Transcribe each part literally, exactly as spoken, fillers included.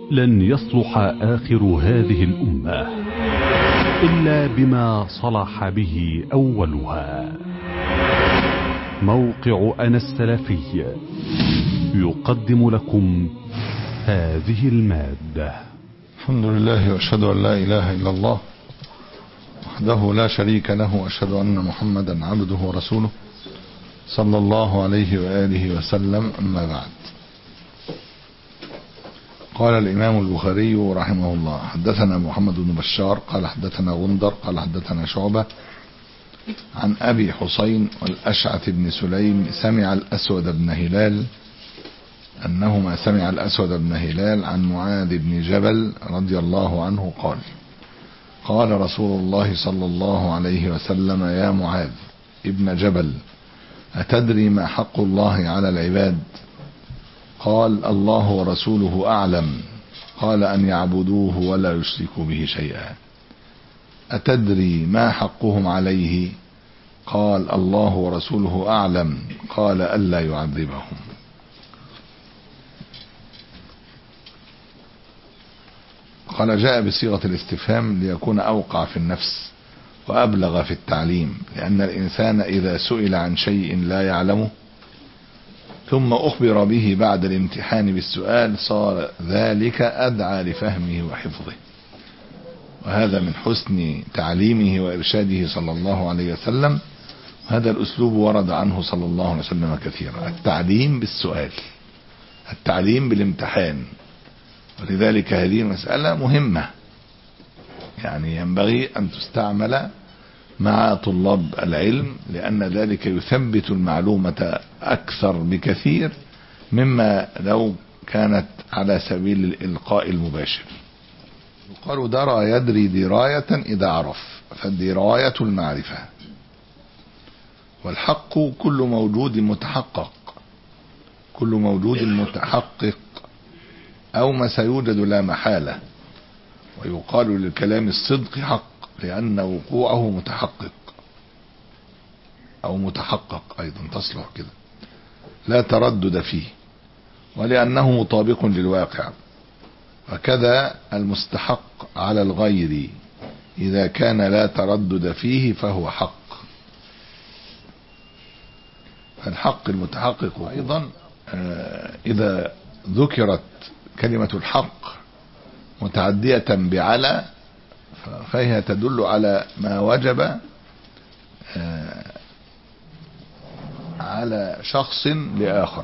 لن يصلح آخر هذه الأمة إلا بما صلح به أولها. موقع أنا السلفي يقدم لكم هذه المادة. الحمد لله وأشهد أن لا إله إلا الله وحده لا شريك له، وأشهد أن محمدا عبده ورسوله صلى الله عليه وآله وسلم. أما بعد، قال الإمام البخاري رحمه الله: حدثنا محمد بن بشار قال حدثنا غندر قال حدثنا شعبة عن أبي حسين والأشعث بن سليم سمع الأسود بن هلال أنهما سمع الأسود بن هلال عن معاذ بن جبل رضي الله عنه قال: قال رسول الله صلى الله عليه وسلم: يا معاذ ابن جبل، أتدري ما حق الله على العباد؟ قال: الله ورسوله أعلم. قال: أن يعبدوه ولا يشركوا به شيئا. أتدري ما حقهم عليه؟ قال: الله ورسوله أعلم. قال: ألا يعذبهم. قال: جاء بصيغة الاستفهام ليكون أوقع في النفس وأبلغ في التعليم، لأن الإنسان إذا سئل عن شيء لا يعلمه ثم أخبر به بعد الامتحان بالسؤال صار ذلك أدعى لفهمه وحفظه، وهذا من حسن تعليمه وإرشاده صلى الله عليه وسلم. هذا الأسلوب ورد عنه صلى الله عليه وسلم كثيرا: التعليم بالسؤال، التعليم بالامتحان. ولذلك هذه المسألة مهمة، يعني ينبغي أن تستعمل مع طلاب العلم، لأن ذلك يثبت المعلومة أكثر بكثير مما لو كانت على سبيل الإلقاء المباشر. يقال: درى يدري دراية إذا عرف، فالدراية المعرفة. والحق كل موجود متحقق، كل موجود متحقق أو ما سيوجد لا محالة. ويقال للكلام الصدق حق لأن وقوعه متحقق، أو متحقق أيضا تصلح كده، لا تردد فيه، ولأنه مطابق للواقع. وكذا المستحق على الغير إذا كان لا تردد فيه فهو حق. فالحق المتحقق أيضا إذا ذكرت كلمة الحق متعدية بعلى فهي تدل على ما وجب على شخص لآخر.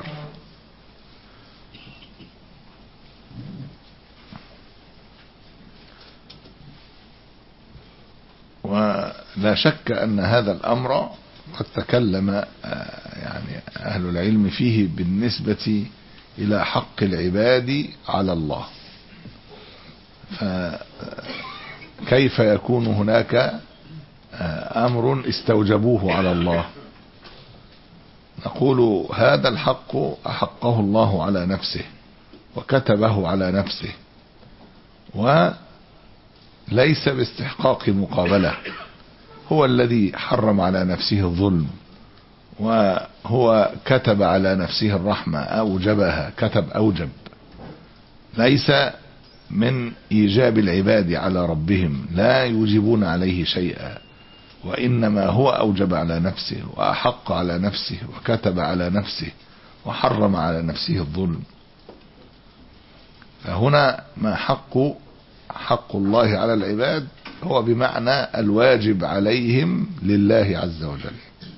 ولا شك أن هذا الأمر قد تكلم يعني أهل العلم فيه بالنسبة إلى حق العباد على الله. فكيف يكون هناك أمر استوجبوه على الله؟ نقول: هذا الحق أحقه الله على نفسه وكتبه على نفسه، وليس باستحقاق مقابلة. هو الذي حرم على نفسه الظلم، وهو كتب على نفسه الرحمة، أوجبها، كتب أوجب، ليس من إيجاب العباد على ربهم، لا يوجبون عليه شيئا، وإنما هو أوجب على نفسه وأحق على نفسه وكتب على نفسه وحرم على نفسه الظلم. فهنا ما حق حق الله على العباد هو بمعنى الواجب عليهم لله عز وجل.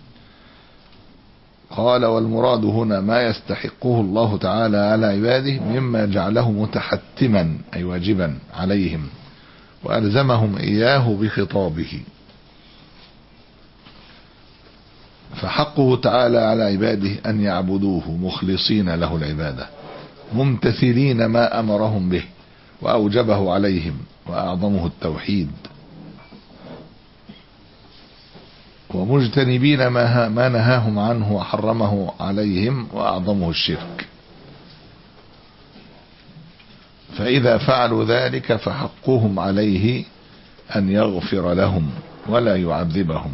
قال: والمراد هنا ما يستحقه الله تعالى على عباده مما جعله متحتما أي واجبا عليهم وألزمهم إياه بخطابه. فحقه تعالى على عباده أن يعبدوه مخلصين له العبادة، ممتثلين ما أمرهم به وأوجبه عليهم، وأعظمه التوحيد، ومجتنبين ما, ما نهاهم عنه وحرمه عليهم، وأعظمه الشرك. فإذا فعلوا ذلك فحقهم عليه أن يغفر لهم ولا يعذبهم.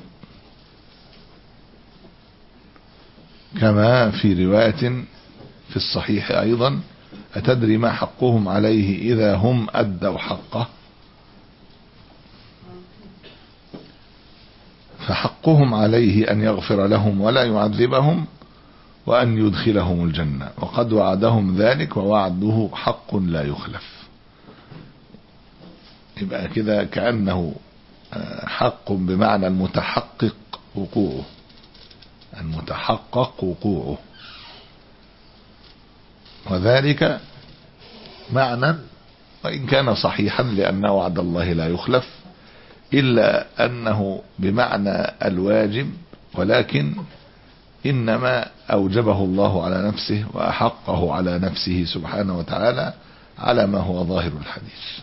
كما في رواية في الصحيح أيضا: أتدري ما حقهم عليه إذا هم أدوا حقه؟ فحقهم عليه أن يغفر لهم ولا يعذبهم وأن يدخلهم الجنة، وقد وعدهم ذلك ووعده حق لا يخلف. يبقى كده كأنه حق بمعنى المتحقق وقوعه، المتحقق وقوعه، وذلك معنى وإن كان صحيحا لأن وعد الله لا يخلف، إلا أنه بمعنى الواجب، ولكن إنما أوجبه الله على نفسه وأحقه على نفسه سبحانه وتعالى على ما هو ظاهر الحديث.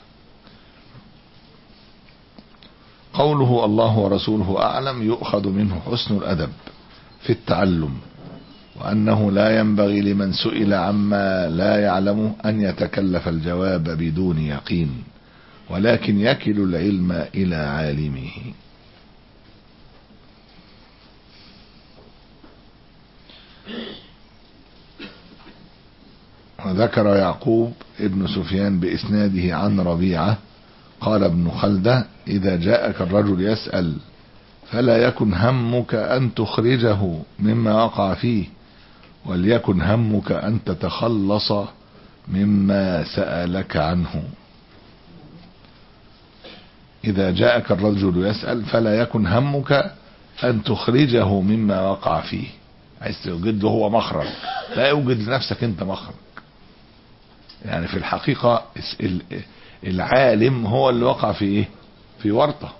قوله الله ورسوله أعلم يؤخذ منه حسن الأدب في التعلم، وأنه لا ينبغي لمن سئل عما لا يعلمه أن يتكلف الجواب بدون يقين، ولكن يكل العلم إلى عالمه. وذكر يعقوب ابن سفيان بإسناده عن ربيعة قال ابن خلدة: إذا جاءك الرجل يسأل فلا يكن همك أن تخرجه مما وقع فيه، وليكن همك أن تتخلص مما سألك عنه. إذا جاءك الرجل يسأل فلا يكن همك أن تخرجه مما وقع فيه، عايز توجد له هو مخرج، لا يوجد لنفسك أنت مخرج. يعني في الحقيقة العالم هو اللي وقع في إيه؟ في ورطة.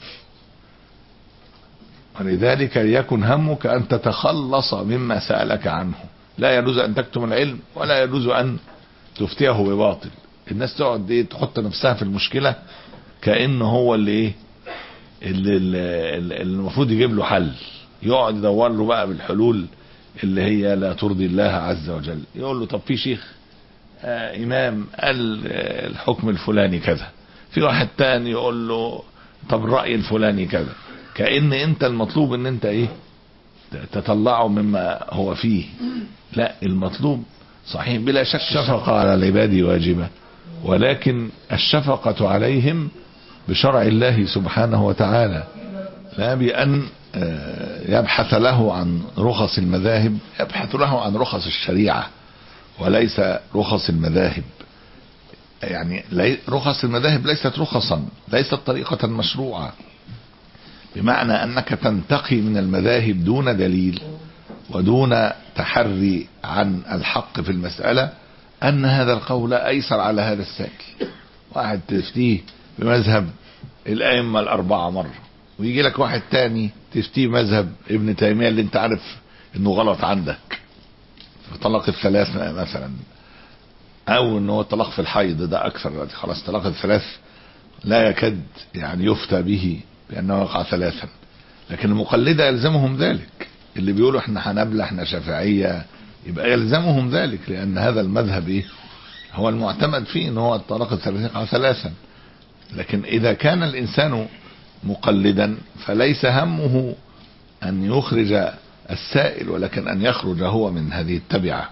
ولذلك يكن همك أن تتخلص مما سألك عنه، لا يجوز أن تكتم العلم ولا يجوز أن تفتيه بباطل. الناس تقعد ايه تحط نفسها في المشكلة كأنه هو اللي ايه اللي, اللي المفروض يجيب له حل، يقعد يدور له بقى بالحلول اللي هي لا ترضي الله عز وجل. يقول له طب في شيخ آه إمام قال آه الحكم الفلاني كذا، في واحد تاني يقول له طب الرأي الفلاني كذا، كأن انت المطلوب ان انت ايه تطلعه مما هو فيه. لا، المطلوب صحيح بلا شك الشفقة على العباد واجبة، ولكن الشفقة عليهم بشرع الله سبحانه وتعالى، لا بأن يبحث له عن رخص المذاهب، يبحث له عن رخص الشريعة وليس رخص المذاهب. يعني رخص المذاهب ليست رخصا، ليست طريقة مشروعة، بمعنى أنك تنتقي من المذاهب دون دليل ودون تحري عن الحق في المسألة أن هذا القول أيسر على هذا السائل. واحد تفتيه بمذهب الأئمة الأربعة مرة، ويجي لك واحد تاني تفتيه مذهب ابن تيمية اللي انت عارف انه غلط عندك في طلاق الثلاث مثلا، او انه الطلاق في الحيض ده اكثر، خلاص طلاق الثلاث لا يكاد يعني يفتى به بأنه وقع ثلاثا، لكن المقلدة يلزمهم ذلك. اللي بيقولوا احنا حنبلة احنا شافعية يبقى يلزمهم ذلك، لأن هذا المذهب ايه هو المعتمد فيه ان هو الطلاق الثلاث يقع ثلاثا. لكن إذا كان الإنسان مقلدا فليس همه أن يخرج السائل، ولكن أن يخرج هو من هذه التبعة.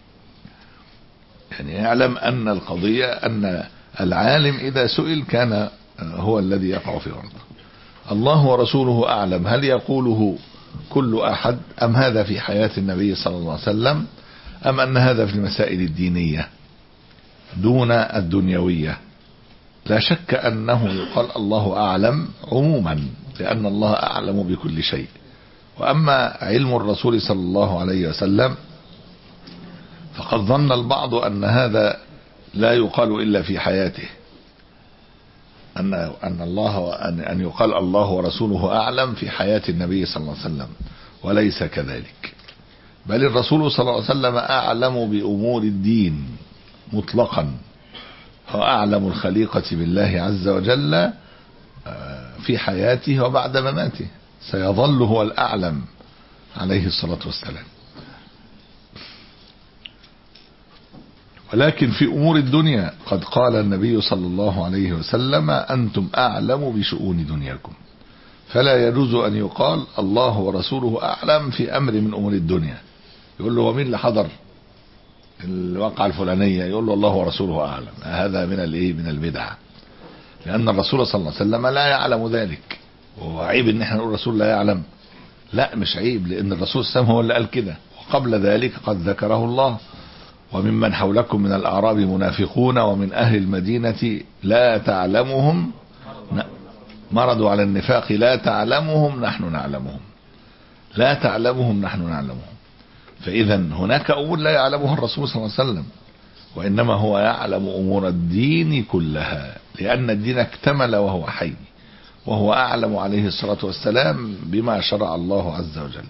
يعني يعلم أن القضية أن العالم إذا سئل كان هو الذي يقع في ورطه. الله ورسوله أعلم، هل يقوله كل أحد أم هذا في حياة النبي صلى الله عليه وسلم، أم أن هذا في المسائل الدينية دون الدنيوية؟ لا شك أنه يقال الله أعلم عموما، لأن الله أعلم بكل شيء. وأما علم الرسول صلى الله عليه وسلم فقد ظن البعض أن هذا لا يقال إلا في حياته، أن أن الله أن يقال الله ورسوله أعلم في حياة النبي صلى الله عليه وسلم، وليس كذلك، بل الرسول صلى الله عليه وسلم أعلم بأمور الدين مطلقا، هو أعلم الخليقة بالله عز وجل في حياته وبعد مماته، سيظل هو الأعلم عليه الصلاة والسلام. ولكن في أمور الدنيا قد قال النبي صلى الله عليه وسلم أنتم أعلم بشؤون دنياكم، فلا يجوز أن يقال الله ورسوله أعلم في أمر من أمور الدنيا. يقول له ومين اللي حضر الواقعة الفلانية، يقول له الله ورسوله أعلم. هذا من الايه من البدع، لأن الرسول صلى الله عليه وسلم لا يعلم ذلك. وهو عيب ان احنا نقول الرسول لا يعلم؟ لا، مش عيب، لأن الرسول صلى الله عليه وسلم هو اللي قال كده، وقبل ذلك قد ذكره الله: وممن حولكم من الأعراب منافقون ومن أهل المدينة لا تعلمهم مرضوا على النفاق لا تعلمهم نحن نعلمهم. لا تعلمهم نحن نعلمهم. فإذا هناك أمور لا يعلمها الرسول صلى الله عليه وسلم، وإنما هو يعلم أمور الدين كلها، لأن الدين اكتمل وهو حي، وهو أعلم عليه الصلاة والسلام بما شرع الله عز وجل.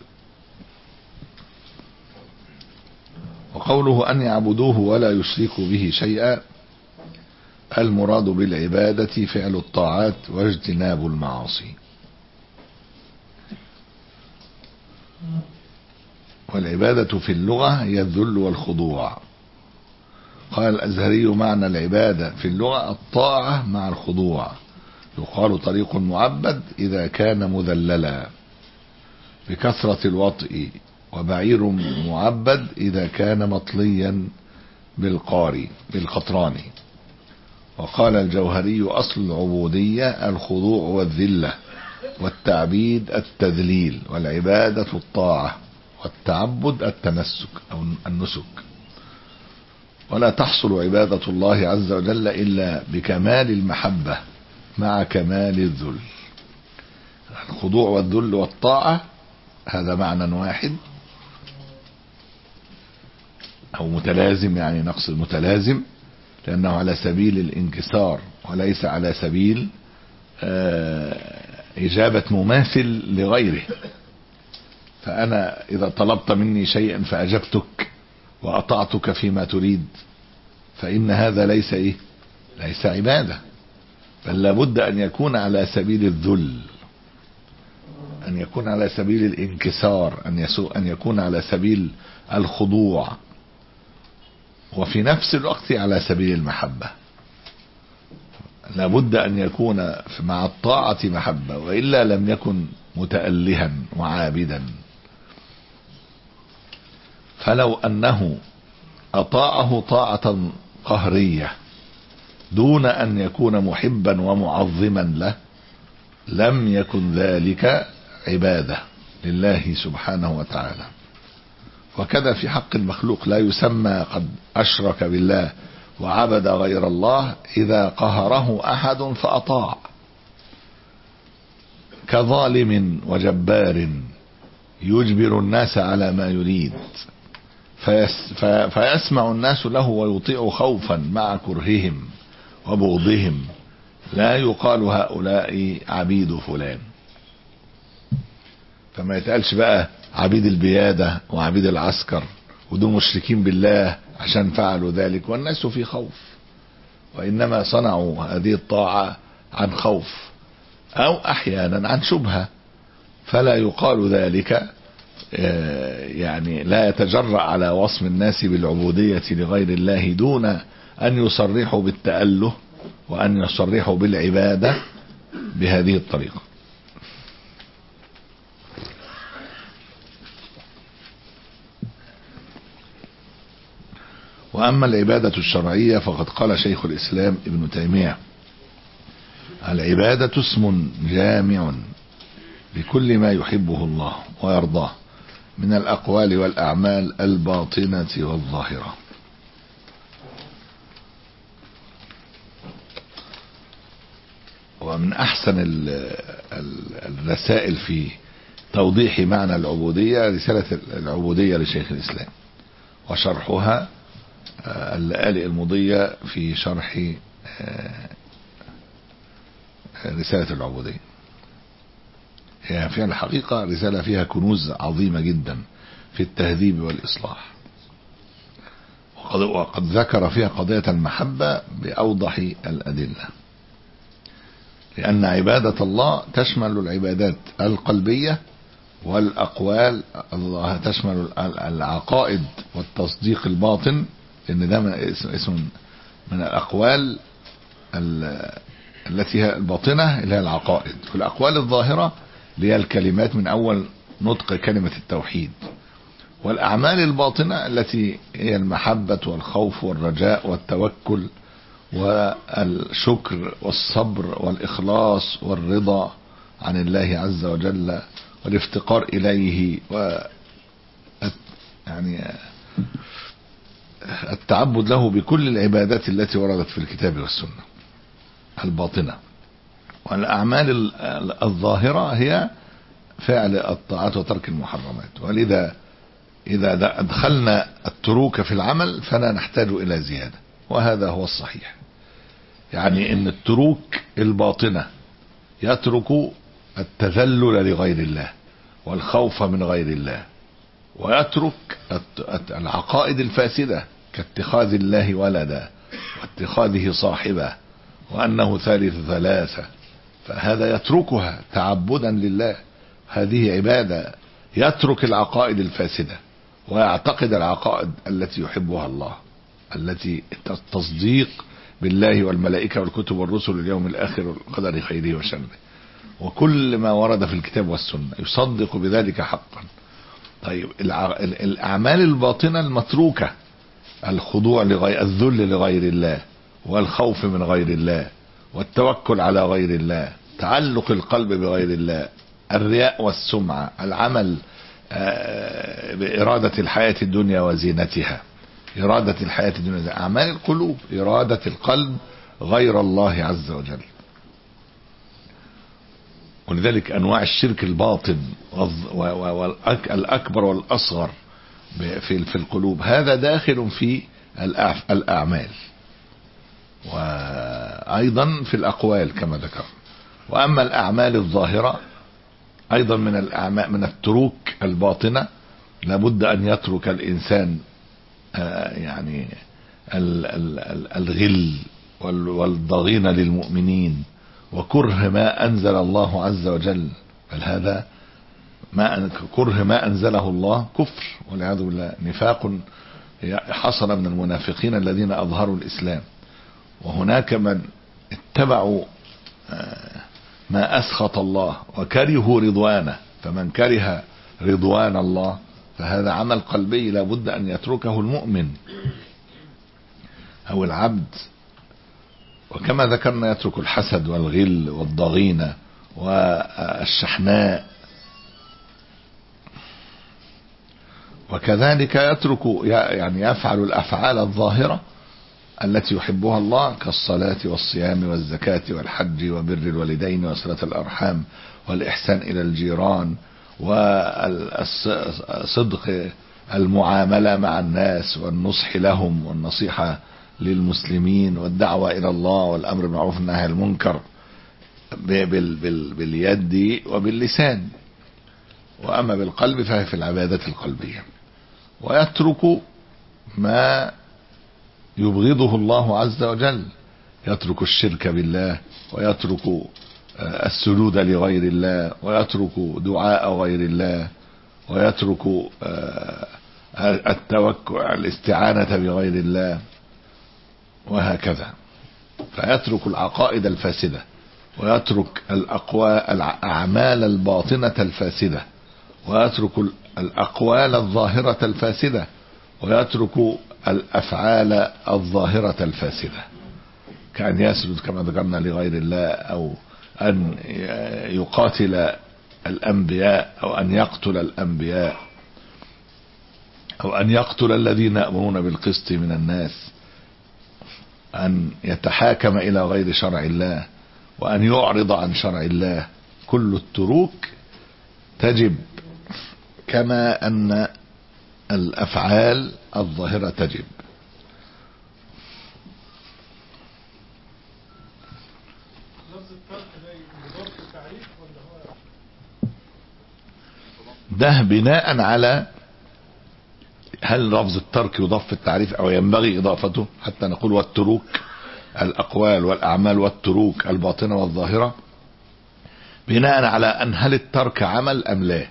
وقوله أن يعبدوه ولا يشركوا به شيئا، المراد بالعبادة فعل الطاعات واجتناب المعاصي. والعبادة في اللغة هي الذل والخضوع. قال الأزهري: معنى العبادة في اللغة الطاعة مع الخضوع. يقال طريق معبد إذا كان مذللا بكثرة الوطء، وبعير معبد إذا كان مطليا بالقاري بالقطران. وقال الجوهري: أصل العبودية الخضوع والذلة، والتعبيد التذليل، والعبادة الطاعة، والتعبد التنسك أو النسك. ولا تحصل عبادة الله عز وجل إلا بكمال المحبة مع كمال الذل. الخضوع والذل والطاعة هذا معنى واحد أو متلازم، يعني نقصد متلازم، لأنه على سبيل الانكسار وليس على سبيل إجابة مماثل لغيره. فأنا إذا طلبت مني شيئا فأجبتك وأطعتك فيما تريد، فإن هذا ليس إيه؟ ليس عبادة، بل لابد أن يكون على سبيل الذل، أن يكون على سبيل الانكسار، أن يسوء أن يكون على سبيل الخضوع، وفي نفس الوقت على سبيل المحبة. لابد أن يكون مع الطاعة محبة، وإلا لم يكن متألها وعابدا. فلو أنه أطاعه طاعة قهرية دون أن يكون محبا ومعظما له، لم يكن ذلك عبادة لله سبحانه وتعالى. وكذا في حق المخلوق، لا يسمى قد أشرك بالله وعبد غير الله إذا قهره أحد فأطاع، كظالم وجبار يجبر الناس على ما يريد، فيس فيسمع الناس له ويطيع خوفا مع كرههم وبغضهم. لا يقال هؤلاء عبيد فلان. فما يتقالش بقى عبيد البيادة وعبيد العسكر ودول مشركين بالله عشان فعلوا ذلك والناس في خوف، وإنما صنعوا هذه الطاعة عن خوف أو أحيانا عن شبهة، فلا يقال ذلك، يعني لا يتجرأ على وصف الناس بالعبودية لغير الله دون أن يصرحوا بالتأله وأن يصرحوا بالعبادة بهذه الطريقة. وأما العبادة الشرعية فقد قال شيخ الإسلام ابن تيمية: العبادة اسم جامع لكل ما يحبه الله ويرضاه من الأقوال والأعمال الباطنة والظاهرة. ومن أحسن الرسائل في توضيح معنى العبودية رسالة العبودية لشيخ الإسلام، وشرحها اللآلئ المضية في شرح رسالة العبودية. هي في الحقيقة رسالة فيها كنوز عظيمة جدا في التهذيب والإصلاح، وقد, وقد ذكر فيها قضية المحبة بأوضح الأدلة، لأن عبادة الله تشمل العبادات القلبية والأقوال، الله تشمل العقائد والتصديق الباطن، لأن ده اسم من الأقوال التي هي الباطنة اللي هي العقائد، والأقوال الظاهرة اللي هي الكلمات من أول نطق كلمة التوحيد، والأعمال الباطنة التي هي المحبة والخوف والرجاء والتوكل والشكر والصبر والإخلاص والرضا عن الله عز وجل والافتقار إليه و يعني التعبد له بكل العبادات التي وردت في الكتاب والسنة الباطنة. والأعمال الظاهرة هي فعل الطاعات وترك المحرمات. ولذا إذا أدخلنا التروك في العمل فلا نحتاج إلى زيادة، وهذا هو الصحيح. يعني إن التروك الباطنة يترك التذلل لغير الله والخوف من غير الله، ويترك العقائد الفاسدة كاتخاذ الله ولدا واتخاذه صاحبه وأنه ثالث ثلاثة، فهذا يتركها تعبدا لله، هذه عبادة. يترك العقائد الفاسدة ويعتقد العقائد التي يحبها الله، التي التصديق بالله والملائكة والكتب والرسل واليوم الآخر والقدر خيره وشره وكل ما ورد في الكتاب والسنة يصدق بذلك حقا. طيب الأعمال الباطنة المتروكة، الخضوع لغير الذل لغير الله والخوف من غير الله والتوكل على غير الله، تعلق القلب بغير الله، الرياء والسمعة، العمل بإرادة الحياة الدنيا وزينتها، إرادة الحياة الدنيا، أعمال القلوب، إرادة القلب غير الله عز وجل. ولذلك أنواع الشرك الباطن والأكبر والأصغر في القلوب هذا داخل في الأعمال، وأيضا في الأقوال كما ذكر. وأما الأعمال الظاهرة أيضا من الأعمال من التروك الباطنة، لابد أن يترك الإنسان يعني الغل والضغين للمؤمنين وكره ما أنزل الله عز وجل، بل هذا ما كره ما أنزله الله كفر والعياذ بالله، نفاق حصل من المنافقين الذين أظهروا الإسلام. وهناك من اتبعوا ما أسخط الله وكرهوا رضوانه، فمن كره رضوان الله فهذا عمل قلبي لا بد أن يتركه المؤمن أو العبد. وكما ذكرنا يترك الحسد والغل والضغينة والشحناء، وكذلك يترك يعني يفعل الأفعال الظاهرة التي يحبها الله كالصلاة والصيام والزكاة والحج وبر الوالدين وصلة الأرحام والإحسان إلى الجيران والصدق المعاملة مع الناس والنصح لهم والنصيحة للمسلمين والدعوة إلى الله والأمر بالمعروف والنهي عن المنكر باليد وباللسان. وأما بالقلب فهي في العبادة القلبية. ويترك ما يبغضه الله عز وجل، يترك الشرك بالله ويترك السجود لغير الله ويترك دعاء غير الله ويترك التوكل الاستعانة بغير الله وهكذا. فيترك العقائد الفاسدة ويترك الأقوال الأعمال الباطنة الفاسدة ويترك الأقوال الظاهرة الفاسدة ويترك الأفعال الظاهرة الفاسدة، كأن يسجد كما ذكرنا لغير الله، أو أن يقاتل الأنبياء، أو أن يقتل الأنبياء، أو أن يقتل الذين يأمرون بالقسط من الناس، أن يتحاكم إلى غير شرع الله، وأن يعرض عن شرع الله. كل التروك تجب كما أن الأفعال الظاهرة تجب. ده بناء على هل لفظ الترك يضاف في التعريف أو ينبغي إضافته حتى نقول والتروك الأقوال والأعمال والتروك الباطنة والظاهرة، بناء على أن هل الترك عمل أم لا.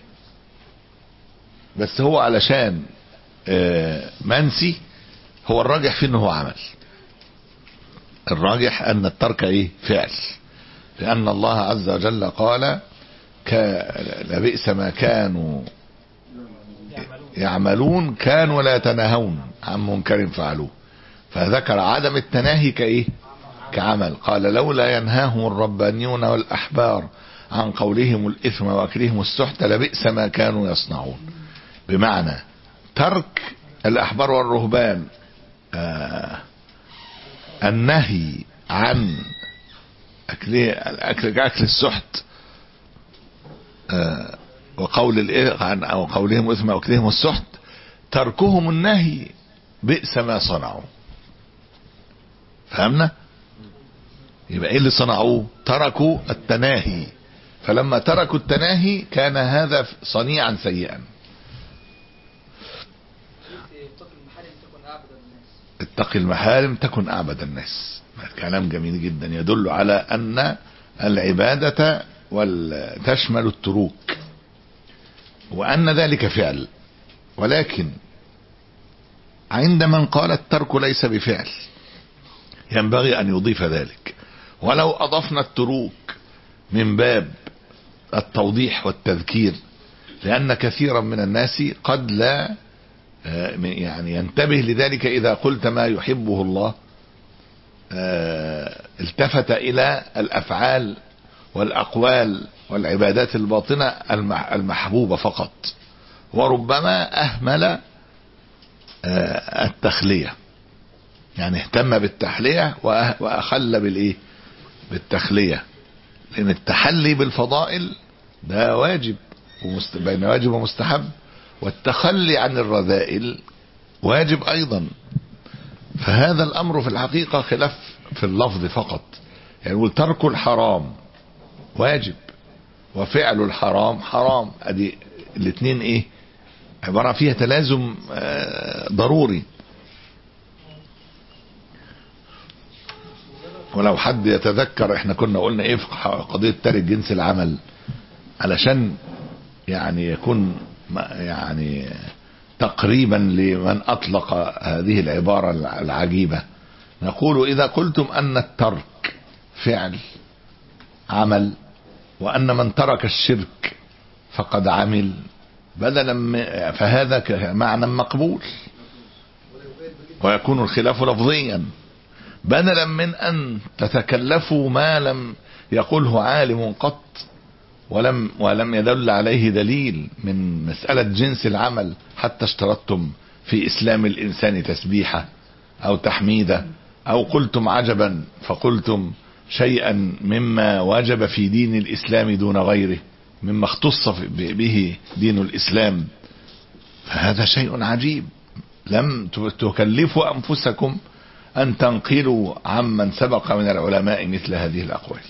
بس هو علشان منسي، هو الراجح فيه انه عمل، الراجح ان الترك ايه فعل، لان الله عز وجل قال لبئس ما كانوا يعملون كانوا لا يتناهون عن منكر فعلوه، فذكر عدم التناهي كايه كعمل. قال لولا ينهاهم الربانيون والأحبار عن قولهم الإثم وأكلهم السحت لبئس ما كانوا يصنعون. بمعنى ترك الأحبار والرهبان آه النهي عن أكل, أكل, أكل السحت آه وقول عن أو قولهم الإثم وأكلهم السحت، تركهم النهي بئس ما صنعوا. فهمنا؟ يبقى ايه اللي صنعوه؟ تركوا التناهي، فلما تركوا التناهي كان هذا صنيعا سيئا. اتق المحارم تكن أعبد الناس. كلام جميل جدا يدل على أن العبادة تشمل التروك وأن ذلك فعل، ولكن عند من قال الترك ليس بفعل ينبغي أن يضيف ذلك. ولو أضفنا التروك من باب التوضيح والتذكير، لأن كثيرا من الناس قد لا يعني ينتبه لذلك. إذا قلت ما يحبه الله التفت إلى الأفعال والأقوال والعبادات الباطنة المحبوبة فقط، وربما أهمل التخلية، يعني اهتم بالتحلية وأخل بالإيه بالتخلية، لأن التحلي بالفضائل ده واجب بين واجب ومستحب، والتخلي عن الرذائل واجب أيضا. فهذا الأمر في الحقيقة خلاف في اللفظ فقط، يعني يقول ترك الحرام واجب وفعل الحرام حرام، ادي الاثنين ايه عبارة فيها تلازم ضروري. ولو حد يتذكر احنا كنا قلنا ايه في قضية ترك جنس العمل، علشان يعني يكون يعني تقريبا لمن اطلق هذه العبارة العجيبة، نقول اذا قلتم ان الترك فعل عمل، وان من ترك الشرك فقد عمل، بدلا فهذا معنى مقبول ويكون الخلاف لفظيا، بدلا من ان تتكلفوا ما لم يقله عالم قط ولم ولم يدل عليه دليل من مسألة جنس العمل، حتى اشترطتم في اسلام الانسان تسبيحة او تحميدة، او قلتم عجبا فقلتم شيئا مما وجب في دين الاسلام دون غيره مما اختص به دين الاسلام، فهذا شيء عجيب. لم تكلفوا انفسكم ان تنقلوا عمن سبق من العلماء مثل هذه الاقوال،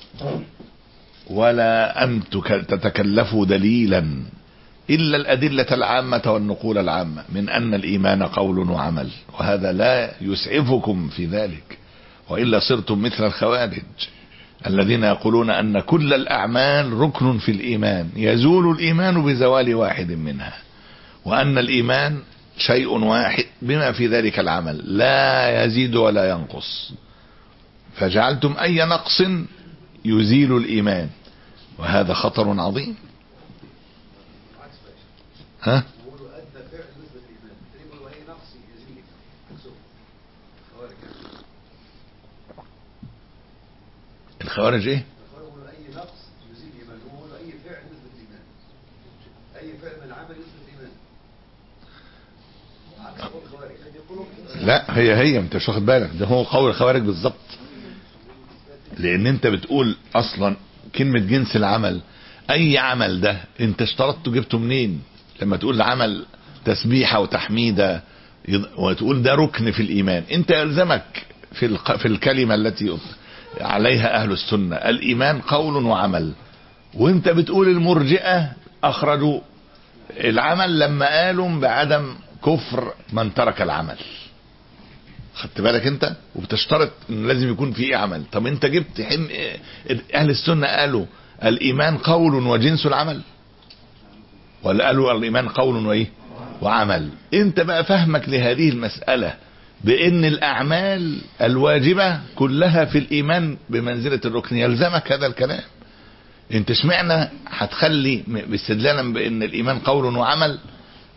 ولا ان تتكلفوا دليلا الا الادلة العامة والنقول العامة من ان الايمان قول وعمل، وهذا لا يسعفكم في ذلك، وإلا صرتم مثل الخوارج الذين يقولون أن كل الأعمال ركن في الإيمان، يزول الإيمان بزوال واحد منها، وأن الإيمان شيء واحد بما في ذلك العمل لا يزيد ولا ينقص، فجعلتم أي نقص يزيل الإيمان، وهذا خطر عظيم. ها الخوارج ايه؟ اي نقص يزيد ايمان، هو اي فعل يثبت ايمان، اي فعل من العمل يثبت ايمان. لا هي هي انت مش واخد بالك، ده هو قول الخوارج بالظبط، لان انت بتقول اصلا كلمة جنس العمل، اي عمل ده انت اشترطته جبته منين؟ لما تقول عمل تسبيحة وتحميدة وتقول ده ركن في الايمان، انت يلزمك في في الكلمة التي عليها اهل السنة الايمان قول وعمل، وانت بتقول المرجئة اخرجوا العمل لما قالوا بعدم كفر من ترك العمل. خدت بالك انت؟ وبتشترط ان لازم يكون في عمل. طب انت جبت حم... اهل السنة قالوا الايمان قول وجنس العمل، ولا قالوا الايمان قول وايه وعمل؟ انت بقى فهمك لهذه المسألة بان الاعمال الواجبة كلها في الايمان بمنزلة الركن، يلزمك هذا الكلام. انت اشمعنى هتخلي باستدلالا بان الايمان قول وعمل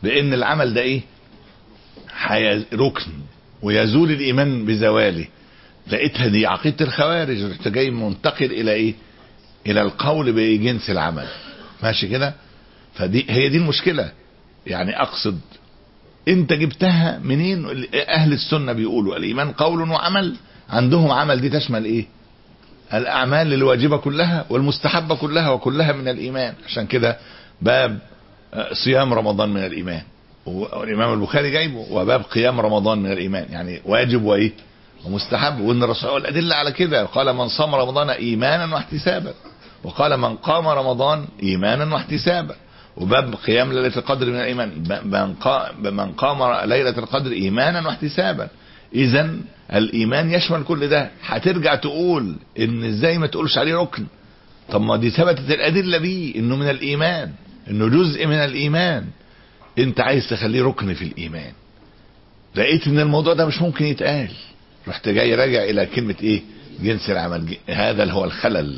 بان العمل ده ايه حي... ركن ويزول الايمان بزواله. لقيتها دي عقيدة الخوارج، رحت جاي منتقل الى ايه الى القول بجنس العمل. ماشي كده؟ فدي هي دي المشكلة. يعني اقصد انت جبتها منين؟ اهل السنة بيقولوا الايمان قول وعمل، عندهم عمل دي تشمل ايه الاعمال الواجبة كلها والمستحبة كلها، وكلها من الايمان. عشان كده باب صيام رمضان من الايمان، والامام البخاري جايبه، وباب قيام رمضان من الايمان، يعني واجب وايه ومستحب. وان الرسول الادله على كده قال من صام رمضان ايمانا واحتسابا، وقال من قام رمضان ايمانا واحتسابا. وباب قيام ليله القدر من الايمان، من قام ليله القدر ايمانا واحتسابا. اذا الايمان يشمل كل ده. هترجع تقول ان ازاي ما تقولش عليه ركن؟ طب ما دي ثبتت الادله بيه انه من الايمان، انه جزء من الايمان. انت عايز تخليه ركن في الايمان، لقيت ان الموضوع ده مش ممكن يتقال، رحت جاي راجع الى كلمة ايه جنس العمل. هذا اللي هو الخلل.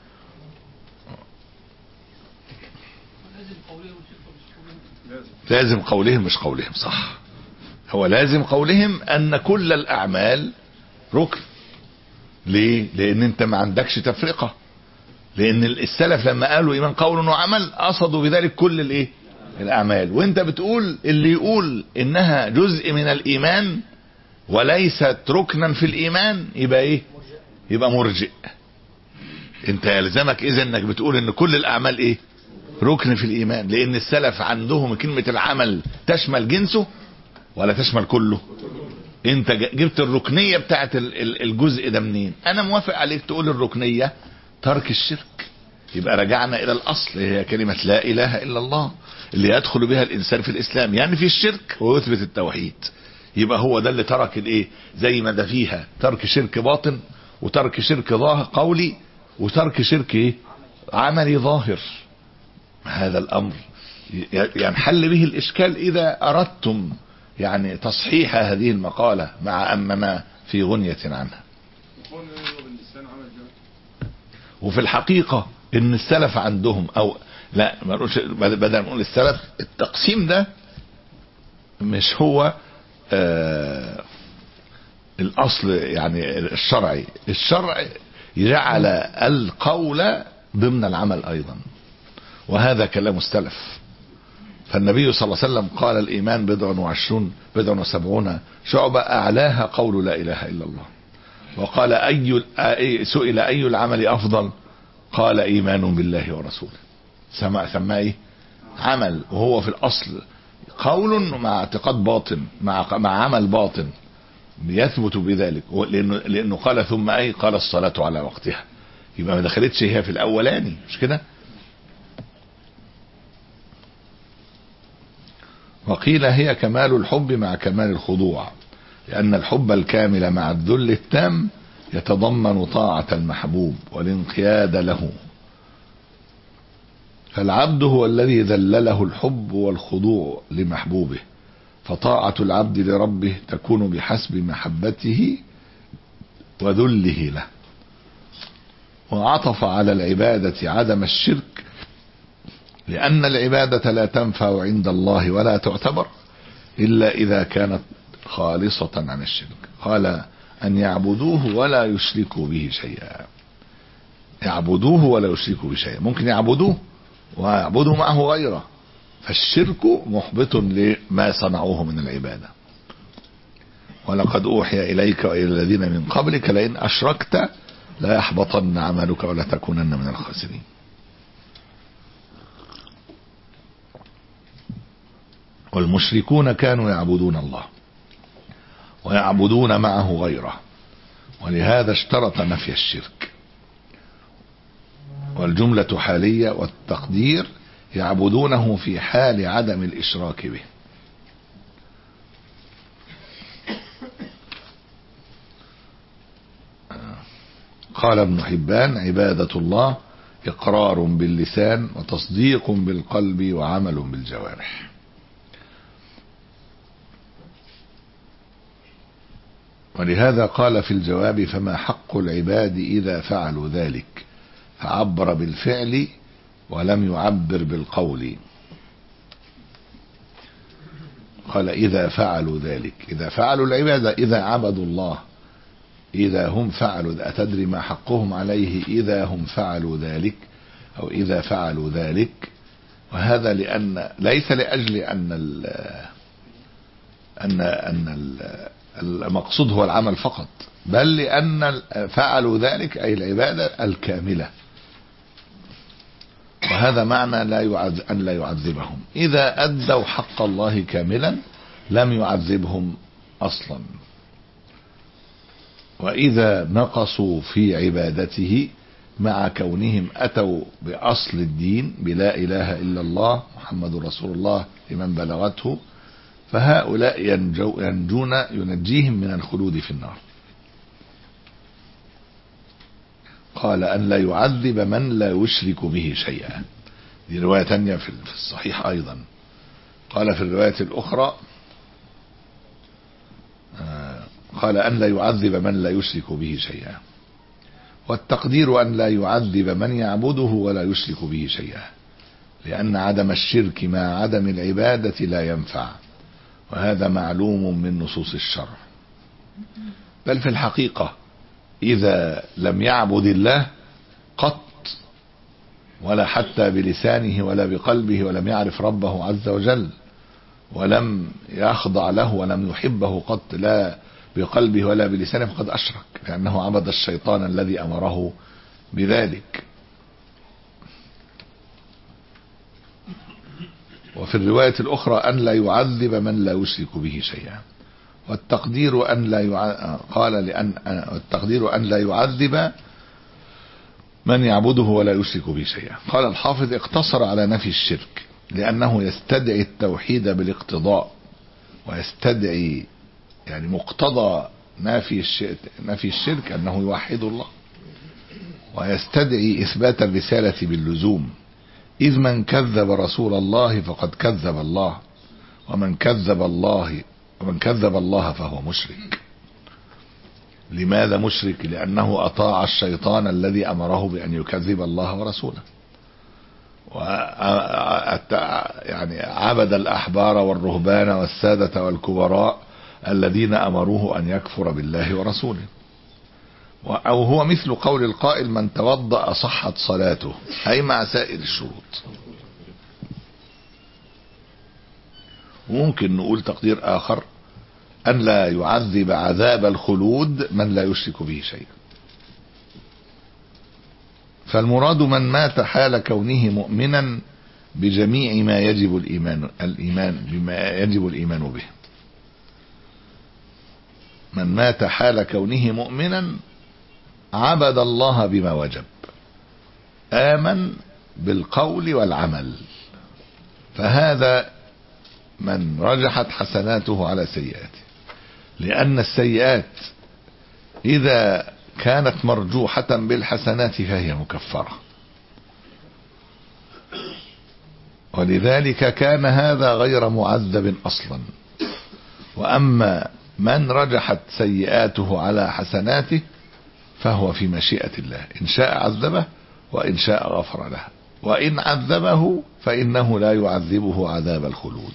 لازم قولهم مش قولهم، صح. هو لازم قولهم ان كل الاعمال ركن. ليه؟ لان انت ما عندكش تفرقة. لان السلف لما قالوا ايمان قول وعمل قصدوا بذلك كل الايه الاعمال. وانت بتقول اللي يقول انها جزء من الايمان وليست ركنا في الايمان يبقى ايه يبقى مرجئ. انت يلزمك اذا انك بتقول ان كل الاعمال ايه ركن في الايمان، لان السلف عندهم كلمة العمل تشمل جنسه ولا تشمل كله. انت جبت الركنية بتاعت الجزء ده منين؟ انا موافق عليك تقول الركنية ترك الشرك. يبقى رجعنا الى الاصل، هي كلمة لا اله الا الله اللي يدخل بها الانسان في الاسلام، يعني في الشرك ويثبت التوحيد. يبقى هو ده اللي ترك الايه، زي ما ده فيها ترك شرك باطن وترك شرك ظاهر قولي وترك شرك ايه عملي ظاهر. هذا الامر ينحل به الاشكال اذا اردتم يعني تصحيح هذه المقالة مع اننا في غنية عنها. وفي الحقيقة ان السلف عندهم او لا ما نقولش، بدل نقول السلف، التقسيم ده مش هو آه الاصل يعني الشرعي. الشرع جعل القول ضمن العمل ايضا، وهذا كلام السلف. فالنبي صلى الله عليه وسلم قال الايمان بضع وعشرون بضع وسبعون شعبة اعلاها قول لا اله الا الله. وقال اي سئل اي العمل افضل قال ايمان بالله ورسوله. سمع سماه عمل، وهو في الاصل قول مع اعتقاد باطن مع مع عمل باطن يثبت بذلك. لانه لانه قال ثم اي قال الصلاة على وقتها، يبقى ما دخلتش هي في الاولاني، مش كده؟ وقيل هي كمال الحب مع كمال الخضوع، لان الحب الكامل مع الذل التام يتضمن طاعة المحبوب والانقياد له. فالعبد هو الذي ذلله الحب والخضوع لمحبوبه، فطاعة العبد لربه تكون بحسب محبته وذله له. وعطف على العبادة عدم الشرك، لأن العبادة لا تنفع عند الله ولا تعتبر إلا إذا كانت خالصة عن الشرك. قال أن يعبدوه ولا يشركوا به شيئا. يعبدوه ولا يشركوا به شيئا، ممكن يعبدوه ويعبدوا معه غيره، فالشرك محبط لما صنعوه من العبادة. ولقد أوحي إليك وإلى الذين من قبلك لئن أشركت لا يحبطن عملك ولا تكونن من الخاسرين. والمشركون كانوا يعبدون الله ويعبدون معه غيره، ولهذا اشترط نفي الشرك. والجملة حالية، والتقدير يعبدونه في حال عدم الإشراك به. قال ابن حبان عبادة الله إقرار باللسان وتصديق بالقلب وعمل بالجوارح. ولهذا قال في الجواب فما حق العباد إذا فعلوا ذلك، فعبر بالفعل ولم يعبر بالقول. قال إذا فعلوا ذلك، إذا فعلوا العبادة، إذا عبدوا الله، إذا هم فعلوا، أتدري ما حقهم عليه إذا هم فعلوا ذلك أو إذا فعلوا ذلك. وهذا لأن ليس لأجل أن ال أن أن ال المقصود هو العمل فقط، بل لأن فعلوا ذلك أي العبادة الكاملة، وهذا معنى لا يعذ أن لا يعذبهم. إذا أدوا حق الله كاملا لم يعذبهم أصلا، وإذا نقصوا في عبادته مع كونهم أتوا بأصل الدين بلا إله إلا الله محمد رسول الله لمن بلغته، فهؤلاء ينجو ينجون ينجيهم من الخلود في النار. قال أن لا يعذب من لا يشرك به شيئا، دي رواية تانية في الصحيح أيضا. قال في الرواية الأخرى قال أن لا يعذب من لا يشرك به شيئا، والتقدير أن لا يعذب من يعبده ولا يشرك به شيئا، لأن عدم الشرك مع عدم العبادة لا ينفع، وهذا معلوم من نصوص الشرع. بل في الحقيقة إذا لم يعبد الله قط ولا حتى بلسانه ولا بقلبه، ولم يعرف ربه عز وجل، ولم يخضع له ولم يحبه قط لا بقلبه ولا بلسانه، فقد أشرك، لأنه عبد الشيطان الذي أمره بذلك. وفي الرواية الأخرى أن لا يعذب من لا يشرك به شيئا، والتقدير أن لا يع... قال لأن التقدير أن لا يعذب من يعبده ولا يشرك به شيئا. قال الحافظ اقتصر على نفي الشرك لأنه يستدعي التوحيد بالاقتضاء، ويستدعي يعني مقتضى نفي الشرك, نفي الشرك أنه يوحد الله، ويستدعي إثبات الرسالة باللزوم، إذ من كذب رسول الله فقد كذب الله، ومن كذب الله ومن كذب الله فهو مشرك. لماذا مشرك؟ لأنه أطاع الشيطان الذي أمره بأن يكذب الله ورسوله، يعني عبد الأحبار والرهبان والسادة والكبراء الذين أمروه أن يكفر بالله ورسوله. أو هو مثل قول القائل من توضأ صحت صلاته، أي مع سائر الشروط. وممكن نقول تقدير آخر أن لا يعذب عذاب الخلود من لا يشرك به شيئا. فالمراد من مات حال كونه مؤمنا بجميع ما يجب الإيمان الإيمان بما يجب الإيمان به. من مات حال كونه مؤمنا عبد الله بما وجب، آمن بالقول والعمل، فهذا من رجحت حسناته على سيئاته، لأن السيئات إذا كانت مرجوحة بالحسنات فهي مكفرة، ولذلك كان هذا غير معذب أصلا. وأما من رجحت سيئاته على حسناته فهو في مشيئة الله، إن شاء عذبه وإن شاء غفر له، وإن عذبه فإنه لا يعذبه عذاب الخلود.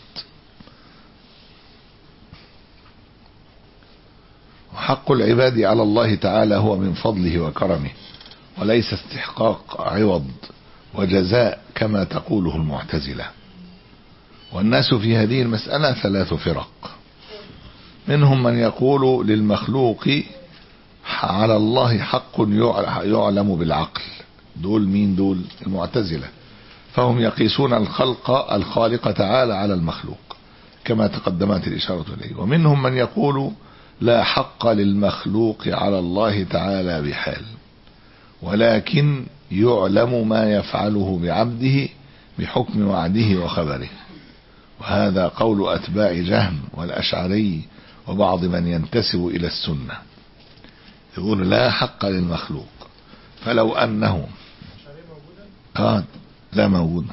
وحق العباد على الله تعالى هو من فضله وكرمه، وليس استحقاق عوض وجزاء كما تقوله المعتزلة. والناس في هذه المسألة ثلاث فرق، منهم من يقول للمخلوق على الله حق يعلم بالعقل، دول مين؟ دول المعتزلة، فهم يقيسون الخلق الخالق تعالى على المخلوق كما تقدمت الإشارة إليه. ومنهم من يقول لا حق للمخلوق على الله تعالى بحال، ولكن يعلم ما يفعله بعبده بحكم وعده وخبره، وهذا قول أتباع جهم والأشعري وبعض من ينتسب إلى السنة، يقول لا حق للمخلوق. فلو أنه آه لا موجود،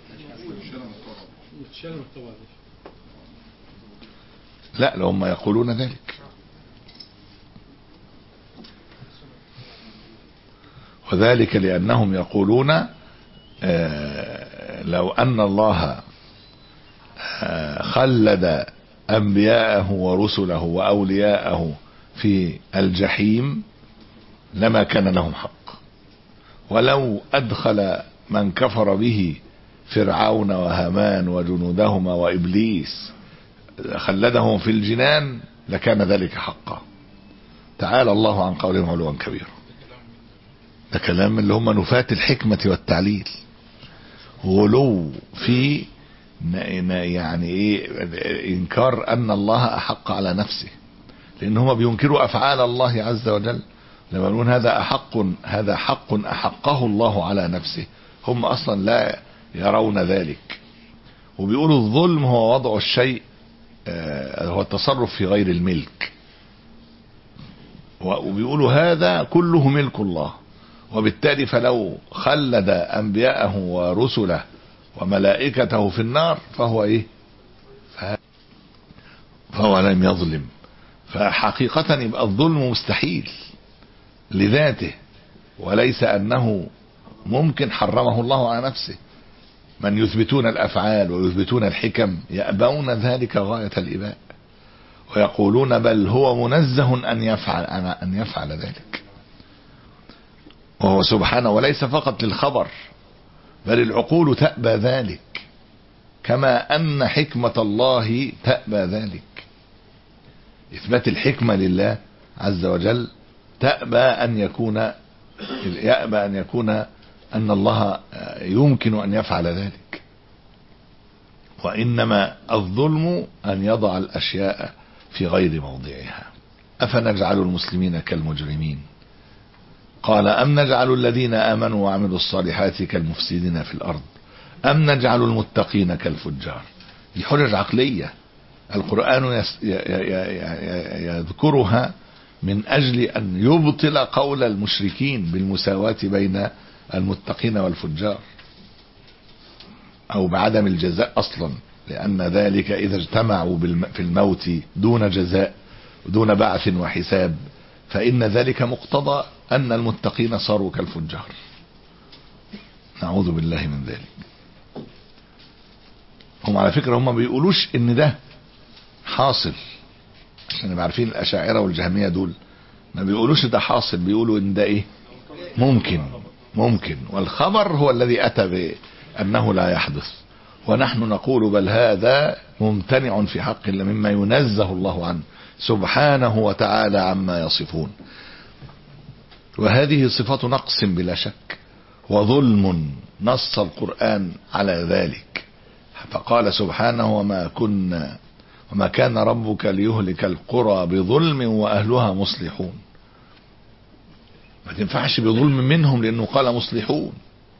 لا لو هم يقولون ذلك، وذلك لأنهم يقولون آه لو أن الله آه خلد أنبياءه ورسله وأولياءه في الجحيم لما كان لهم حق. ولو أدخل من كفر به فرعون وهامان وجنودهما وإبليس خلدهم في الجنان لكان ذلك حقا. تعالى الله عن قولهم علوا كبيرا. ده كلام اللي هم نفاة الحكمة والتعليل، غلو في يعني ايه انكار ان الله احق على نفسه، لان هم بينكروا افعال الله عز وجل. لما يقولون هذا احق هذا حق احقه الله على نفسه، هم اصلا لا يرون ذلك. وبيقولوا الظلم هو وضع الشيء، هو التصرف في غير الملك. وبيقولوا هذا كله ملك الله، وبالتالي فلو خلد انبياءه ورسله وملائكته في النار فهو ايه؟ فهو لم يظلم. فحقيقة يبقى الظلم مستحيل لذاته، وليس انه ممكن حرمه الله على نفسه. من يثبتون الافعال ويثبتون الحكم يأبون ذلك غاية الإباء، ويقولون بل هو منزه ان يفعل ان يفعل ذلك، وهو سبحانه. وليس فقط للخبر، بل العقول تأبى ذلك، كما أن حكمة الله تأبى ذلك. إثبات الحكمة لله عز وجل تأبى أن يكون يأبى أن يكون أن الله يمكن أن يفعل ذلك. وإنما الظلم أن يضع الأشياء في غير موضعها. أفنجعل المسلمين كالمجرمين؟ قال أم نجعل الذين آمنوا وعملوا الصالحات كالمفسدين في الأرض أم نجعل المتقين كالفجار؟ دي حجج عقلية القرآن يذكرها من أجل أن يبطل قول المشركين بالمساواة بين المتقين والفجار، أو بعدم الجزاء أصلا، لأن ذلك إذا اجتمعوا في الموت دون جزاء دون بعث وحساب فإن ذلك مقتضى أن المتقين صاروا كالفجار. نعوذ بالله من ذلك. هم على فكرة هم ما بيقولوش ان ده حاصل، عشان نبقى عارفين الأشاعرة والجهمية دول ما بيقولوش ده حاصل، بيقولوا ان ده ايه ممكن ممكن والخبر هو الذي أتى بأنه لا يحدث. ونحن نقول بل هذا ممتنع في حق الله مما ينزه الله عنه سبحانه وتعالى عما يصفون. وهذه صفة نقص بلا شك وظلم، نص القرآن على ذلك. فقال سبحانه وما كنا وما كان ربك ليهلك القرى بظلم وأهلها مصلحون. ما تنفعش بظلم منهم لأنه قال مصلحون،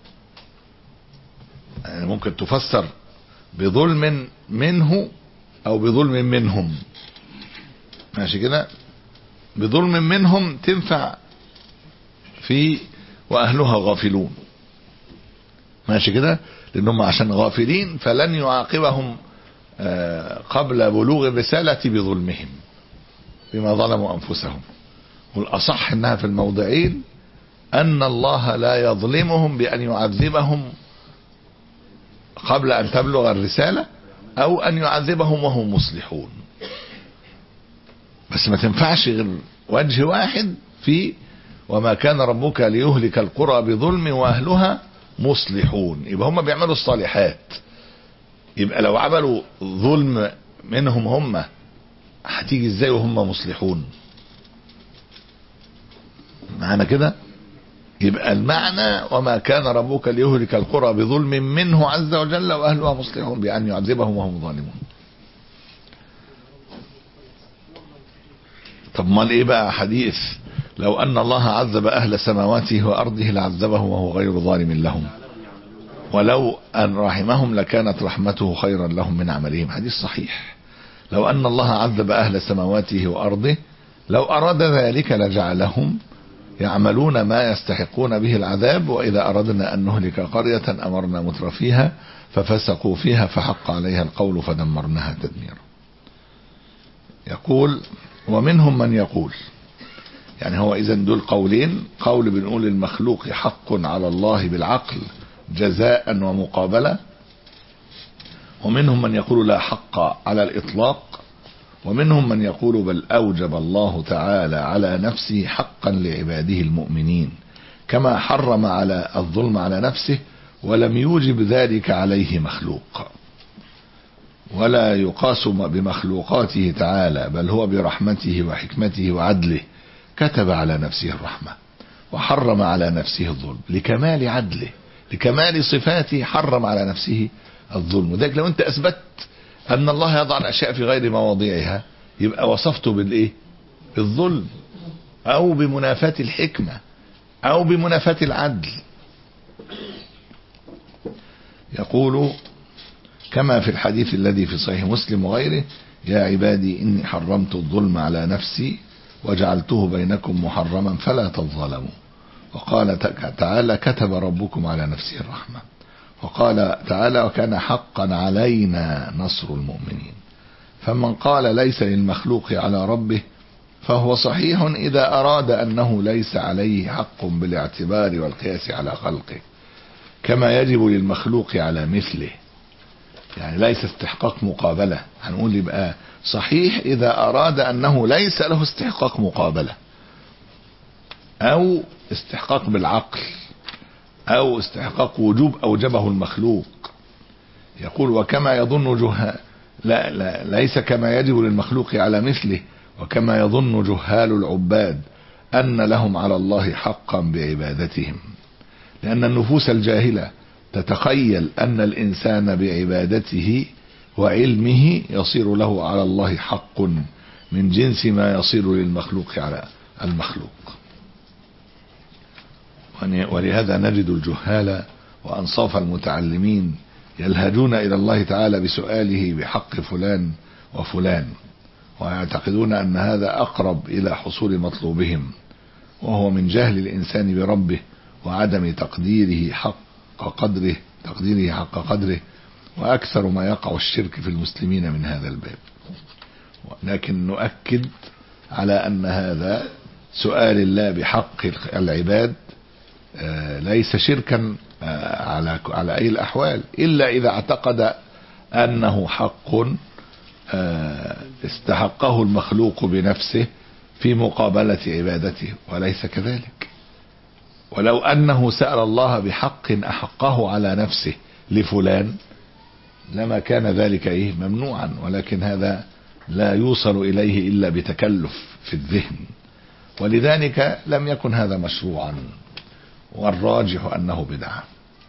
يعني ممكن تفسر بظلم منه أو بظلم منهم، ماشي كده. بظلم منهم تنفع في وأهلها غافلون، ماشي كده، لأنهم عشان غافلين فلن يعاقبهم قبل بلوغ الرسالة بظلمهم بما ظلموا أنفسهم. والأصح أنها في الموضعين أن الله لا يظلمهم بأن يعذبهم قبل أن تبلغ الرسالة أو أن يعذبهم وهم مصلحون. بس ما تنفعش غير وجه واحد في وما كان ربك ليهلك القرى بظلم وأهلها مصلحون، يبقى هم بيعملوا الصالحات. يبقى لو عملوا ظلم منهم هم هتيجي ازاي وهم مصلحون؟ معنى كده يبقى المعنى وما كان ربك ليهلك القرى بظلم منه عز وجل وأهلها مصلحون بأن يعذبهم وهم ظالمون. طب ما ايه بقى حديث لو أن الله عذب أهل سماواته وأرضه لعذبهم وهو غير ظالم لهم ولو أن رحمهم لكانت رحمته خيرا لهم من عملهم؟ حديث صحيح. لو أن الله عذب أهل سماواته وأرضه لو أراد ذلك لجعلهم يعملون ما يستحقون به العذاب، وإذا أردنا أن نهلك قرية أمرنا مترفيها ففسقوا فيها فحق عليها القول فدمرناها تدميرا. يقول ومنهم من يقول، يعني هو إذن دول قولين، قول بنقول المخلوق حق على الله بالعقل جزاء ومقابلة، ومنهم من يقول لا حق على الإطلاق ومنهم من يقول بل أوجب الله تعالى على نفسه حقا لعباده المؤمنين كما حرم على الظلم على نفسه ولم يوجب ذلك عليه مخلوق، ولا يقاس بمخلوقاته تعالى، بل هو برحمته وحكمته وعدله كتب على نفسه الرحمة وحرم على نفسه الظلم لكمال عدله لكمال صفاته، حرم على نفسه الظلم. وذلك لو انت اثبت ان الله يضع الاشياء في غير مواضعها يبقى وصفته بالايه؟ بالظلم او بمنافاة الحكمة او بمنافاة العدل. يقول كما في الحديث الذي في صحيح مسلم وغيره: يا عبادي إني حرمت الظلم على نفسي وجعلته بينكم محرما فلا تظلموا. وقال تعالى: كتب ربكم على نفسه الرحمة. وقال تعالى: وكان حقا علينا نصر المؤمنين. فمن قال ليس للمخلوق على ربه فهو صحيح إذا أراد أنه ليس عليه حق بالاعتبار والقياس على خلقه، كما يجب للمخلوق على مثله. يعني ليس استحقاق مقابلة، هنقول يبقى صحيح إذا أراد أنه ليس له استحقاق مقابلة أو استحقاق بالعقل أو استحقاق وجوب أوجبه المخلوق. يقول: وكما يظن جهال لا لا ليس كما يجب للمخلوق على مثله، وكما يظن جهال العباد أن لهم على الله حقا بعبادتهم، لأن النفوس الجاهلة تتخيل أن الإنسان بعبادته وعلمه يصير له على الله حق من جنس ما يصير للمخلوق على المخلوق. ولهذا نجد الجهال وأنصاف المتعلمين يلهجون إلى الله تعالى بسؤاله بحق فلان وفلان، ويعتقدون أن هذا أقرب إلى حصول مطلوبهم، وهو من جهل الإنسان بربه وعدم تقديره حق قدره تقديره حق قدره وأكثر ما يقع الشرك في المسلمين من هذا الباب. لكن نؤكد على أن هذا سؤال الله بحق العباد ليس شركا على على أي الأحوال، إلا إذا اعتقد أنه حق استحقه المخلوق بنفسه في مقابلة عبادته، وليس كذلك. ولو أنه سأل الله بحق أحقه على نفسه لفلان لما كان ذلك إيه ممنوعا، ولكن هذا لا يوصل إليه إلا بتكلف في الذهن، ولذلك لم يكن هذا مشروعا، والراجح أنه بدعة.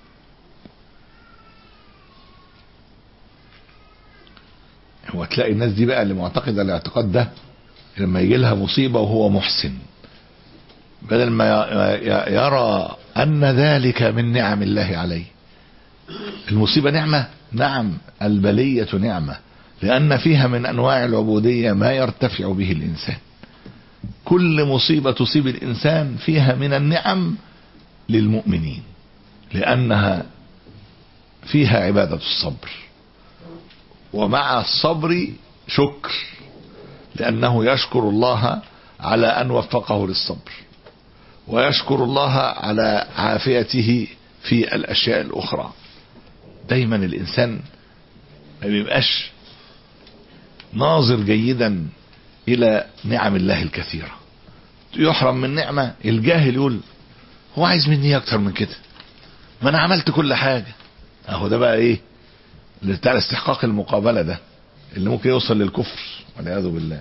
هو تلاقي الناس دي بقى اللي معتقدة الاعتقاد ده لما يجي لها مصيبة وهو محسن، بدل ما يرى أن ذلك من نعم الله عليه. المصيبة نعمة، نعم، البلية نعمة، لأن فيها من أنواع العبودية ما يرتفع به الإنسان. كل مصيبة تصيب الإنسان فيها من النعم للمؤمنين، لأنها فيها عبادة الصبر، ومع الصبر شكر، لأنه يشكر الله على أن وفقه للصبر، ويشكر الله على عافيته في الأشياء الأخرى. دايما الإنسان ما بيبقاش ناظر جيدا إلى نعم الله الكثيرة. يحرم من نعمة، الجاهل يقول هو عايز مني أكتر من كده، ما أنا عملت كل حاجة. أهو ده بقى إيه بتاع استحقاق المقابلة، ده اللي ممكن يوصل للكفر والعياذ بالله.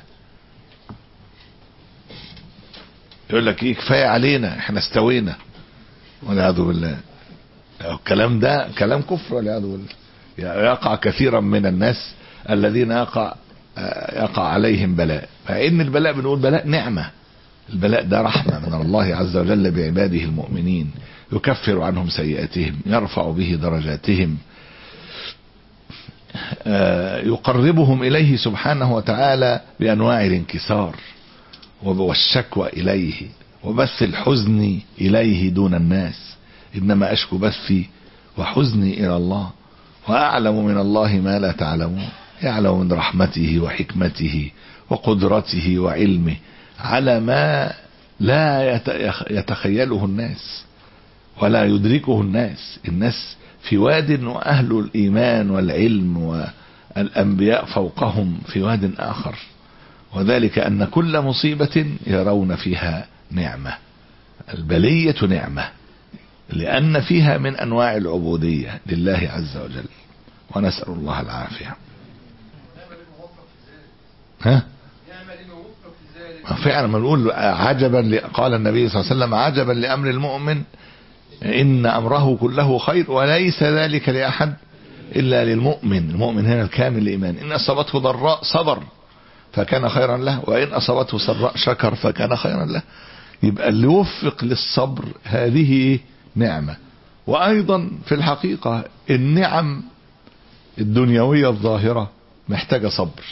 يقول لك ايه كفايه علينا احنا استوينا والعياذ بالله. الكلام ده كلام كفر والعياذ بالله. يقع كثيرا من الناس الذين يقع يقع عليهم بلاء، فإن البلاء بنقول بلاء نعمة. البلاء ده رحمة من الله عز وجل بعباده المؤمنين، يكفر عنهم سيئاتهم، يرفع به درجاتهم، يقربهم إليه سبحانه وتعالى بأنواع الانكسار والشكوى إليه وبث الحزن إليه دون الناس. إنما أشكو بثي وحزني إلى الله، وأعلم من الله ما لا تعلمون. يعلم من رحمته وحكمته وقدرته وعلمه على ما لا يتخيله الناس ولا يدركه الناس. الناس في واد، وأهل الإيمان والعلم والأنبياء فوقهم في واد آخر. وذلك أن كل مصيبة يرون فيها نعمة. البلية نعمة لأن فيها من أنواع العبودية لله عز وجل، ونسأل الله العافية. ها فعلا ما نقول عجبا، قال النبي صلى الله عليه وسلم عجبا لأمر المؤمن إن أمره كله خير وليس ذلك لأحد إلا للمؤمن. المؤمن هنا الكامل الإيمان، إن أصابته ضراء صبر فكان خيرا له، وإن أصابته سراء شكر فكان خيرا له. يبقى اللي يوفق للصبر هذه نعمة. وأيضا في الحقيقة النعم الدنيوية الظاهرة محتاجة صبر،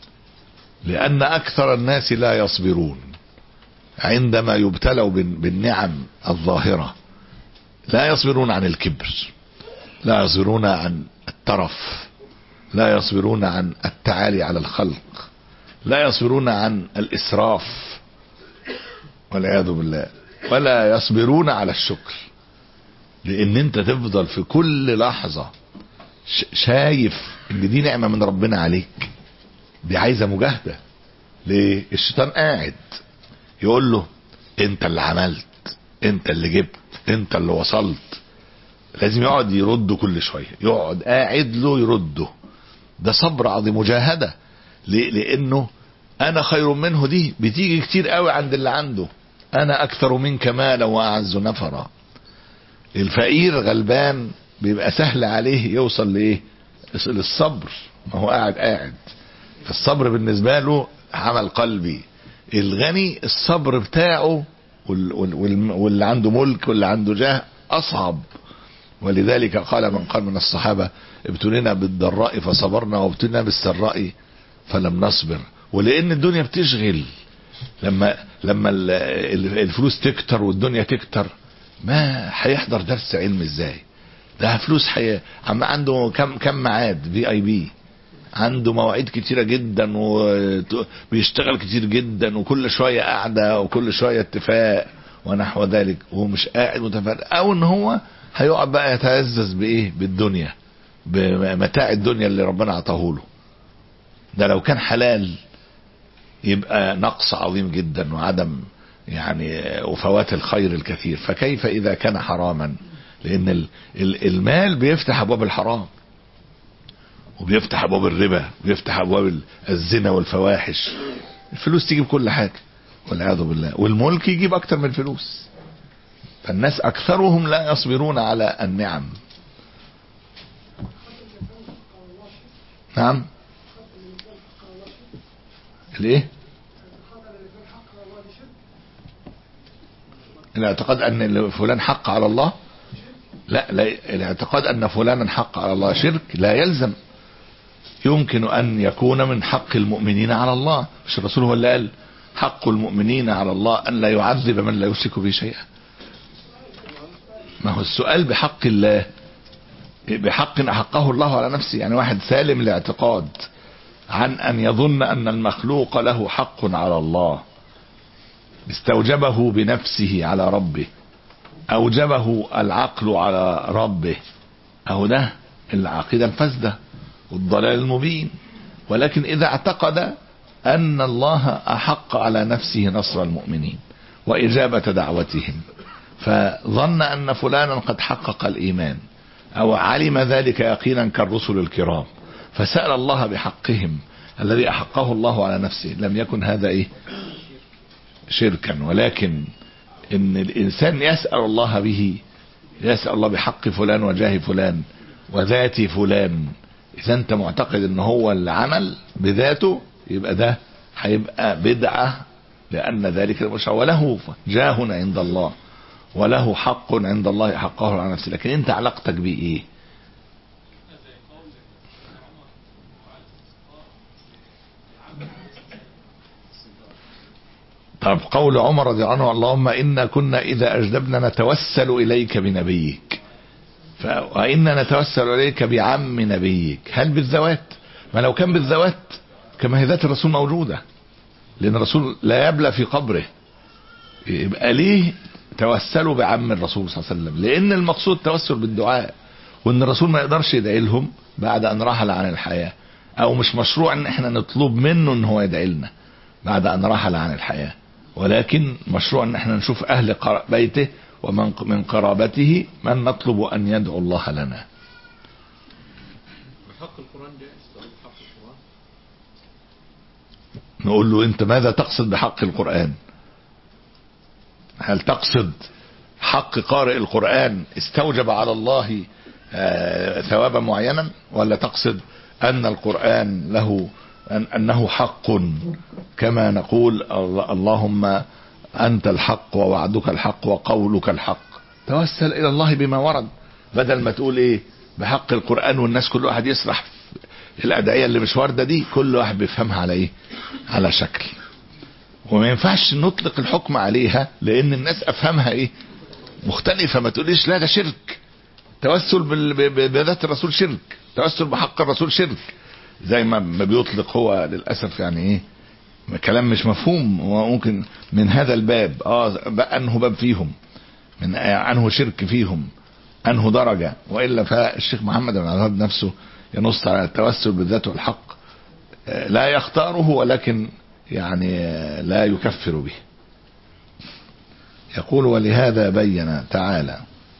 لأن أكثر الناس لا يصبرون عندما يبتلوا بالنعم الظاهرة. لا يصبرون عن الكبر، لا يصبرون عن الترف، لا يصبرون عن التعالي على الخلق، لا يصبرون عن الإسراف والعياذ بالله، ولا يصبرون على الشكر. لأن انت تفضل في كل لحظة شايف ان دي نعمة من ربنا عليك، دي عايزة مجاهدة. ليه؟ الشيطان قاعد يقول له انت اللي عملت، انت اللي جبت، انت اللي وصلت. لازم يقعد يرده كل شوية، يقعد قاعد له يرده. ده صبر عظيم، مجاهدة. ليه؟ لانه انا خير منه دي بتيجي كتير قوي عند اللي عنده. انا اكثر منك مالا واعز نفرا. الفقير غلبان بيبقى سهل عليه يوصل لايه؟ للصبر، ما هو قاعد قاعد. فالصبر بالنسبة له عمل قلبي. الغني الصبر بتاعه واللي عنده ملك واللي عنده جاه اصعب. ولذلك قال من قال من الصحابة ابتلينا بالضراء فصبرنا وابتلينا بالسراء فلم نصبر. ولان الدنيا بتشغل، لما لما الفلوس تكتر والدنيا تكتر ما هيحضر درس علم ازاي؟ ده فلوس حي... عم عنده كم كم ميعاد في اي بي، عنده مواعيد كتيرة جدا وبيشتغل كتير جدا وكل شوية قاعدة وكل شوية اتفاق ونحو ذلك، وهو مش قاعد متفرق. او ان هو هيقعد بقى يتعزز بايه؟ بالدنيا، بمتاع الدنيا اللي ربنا عطاهوله. ده لو كان حلال يبقى نقص عظيم جدا وعدم يعني وفوات الخير الكثير. فكيف اذا كان حراما؟ لان المال بيفتح ابواب الحرام وبيفتح ابواب الربا وبيفتح ابواب الزنا والفواحش. الفلوس تجيب كل حاجة والعياذ بالله، والملك يجيب اكتر من الفلوس. فالناس اكثرهم لا يصبرون على النعم. نعم ليه؟ الاعتقاد ان فلان حق على الله؟ لا, لا الاعتقاد ان فلانا حق على الله شرك لا يلزم. يمكن ان يكون من حق المؤمنين على الله. مش الرسول هو اللي قال حق المؤمنين على الله ان لا يعذب من لا يشرك به شيئا؟ ما هو السؤال بحق الله، بحق احقه الله على نفسه. يعني واحد سالم الاعتقاد عن ان يظن ان المخلوق له حق على الله، استوجبه بنفسه على ربه، اوجبه العقل على ربه، اهو ده العقيدة الفاسدة والضلال المبين. ولكن اذا اعتقد ان الله احق على نفسه نصر المؤمنين واجابة دعوتهم، فظن ان فلانا قد حقق الايمان او علم ذلك يقينا كالرسل الكرام، فسأل الله بحقهم الذي احقه الله على نفسه، لم يكن هذا ايه؟ شركا. ولكن ان الانسان يسأل الله به، يسأل الله بحق فلان وجاه فلان وذات فلان، اذا انت معتقد ان هو اللي عمل بذاته يبقى ده هيبقى بدعة، لان ذلك المشروع وله جاه عند الله وله حق عند الله حقه على نفسه. لكن انت علاقتك بيه ايه؟ طب قول عمر رضي الله عنه اللهم إنا كنا إذا أجدبنا نتوسل إليك بنبيك، وإنا نتوسل إليك بعم نبيك. هل بالذوات؟ ما لو كان بالذوات كما هي ذات الرسول موجودة، لأن الرسول لا يبلى في قبره، يبقى ليه توسلوا بعم الرسول صلى الله عليه وسلم؟ لأن المقصود التوسل بالدعاء، وأن الرسول ما يقدرش يدعي لهم بعد أن رحل عن الحياة، أو مش مشروع أن احنا نطلب منه أن هو يدعي لنا. بعد أن رحل عن الحياة، ولكن مشروع أن احنا نشوف أهل بيته ومن من قرابته من نطلب أن يدعو الله لنا. بحق القرآن جائز بحق القرآن. نقول له أنت ماذا تقصد بحق القرآن؟ هل تقصد حق قارئ القرآن استوجب على الله ثوابا معينا، ولا تقصد أن القرآن له أن أنه حق كما نقول اللهم أنت الحق ووعدك الحق وقولك الحق؟ توسل إلى الله بما ورد، بدل ما تقول إيه بحق القرآن والناس كل واحد يسرح في الأدعية اللي مش واردة دي، كل واحد بيفهمها على إيه، على شكل، وما ينفعش نطلق الحكم عليها لأن الناس أفهمها إيه مختلفة. ما تقوليش لا ده شرك، توسل بذات الرسول شرك، توسل بحق الرسول شرك، زي ما بيطلق هو للأسف يعني ايه كلام مش مفهوم. وممكن من هذا الباب اه انه باب فيهم من انه شرك فيهم انه درجة، وإلا فالشيخ محمد بن عبد نفسه ينص على التوسل بالذات والحق لا يختاره، ولكن يعني لا يكفر به. يقول ولهذا بين تعالى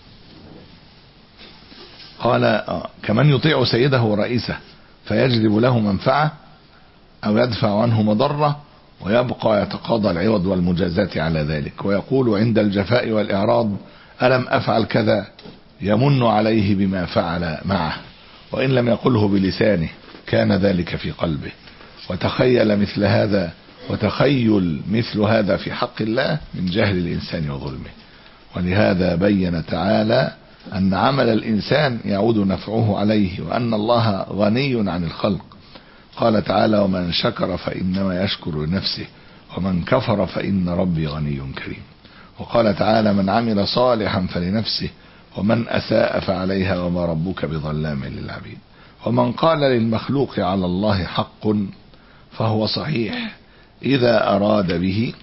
قال آه كمن يطيع سيده ورئيسه فيجلب له منفعة أو يدفع عنه مضرة ويبقى يتقاضى العوض والمجازات على ذلك. ويقول عند الجفاء والإعراض ألم أفعل كذا، يمن عليه بما فعل معه، وإن لم يقله بلسانه كان ذلك في قلبه. وتخيل مثل هذا وتخيل مثل هذا في حق الله من جهل الإنسان وظلمه. ولهذا بين تعالى أن عمل الإنسان يعود نفعه عليه، وأن الله غني عن الخلق. قال تعالى ومن شكر فإنما يشكر لنفسه ومن كفر فإن ربي غني كريم. وقال تعالى من عمل صالحا فلنفسه ومن أساء فعليها وما ربك بظلام للعبيد. ومن قال للمخلوق على الله حق فهو صحيح إذا أراد به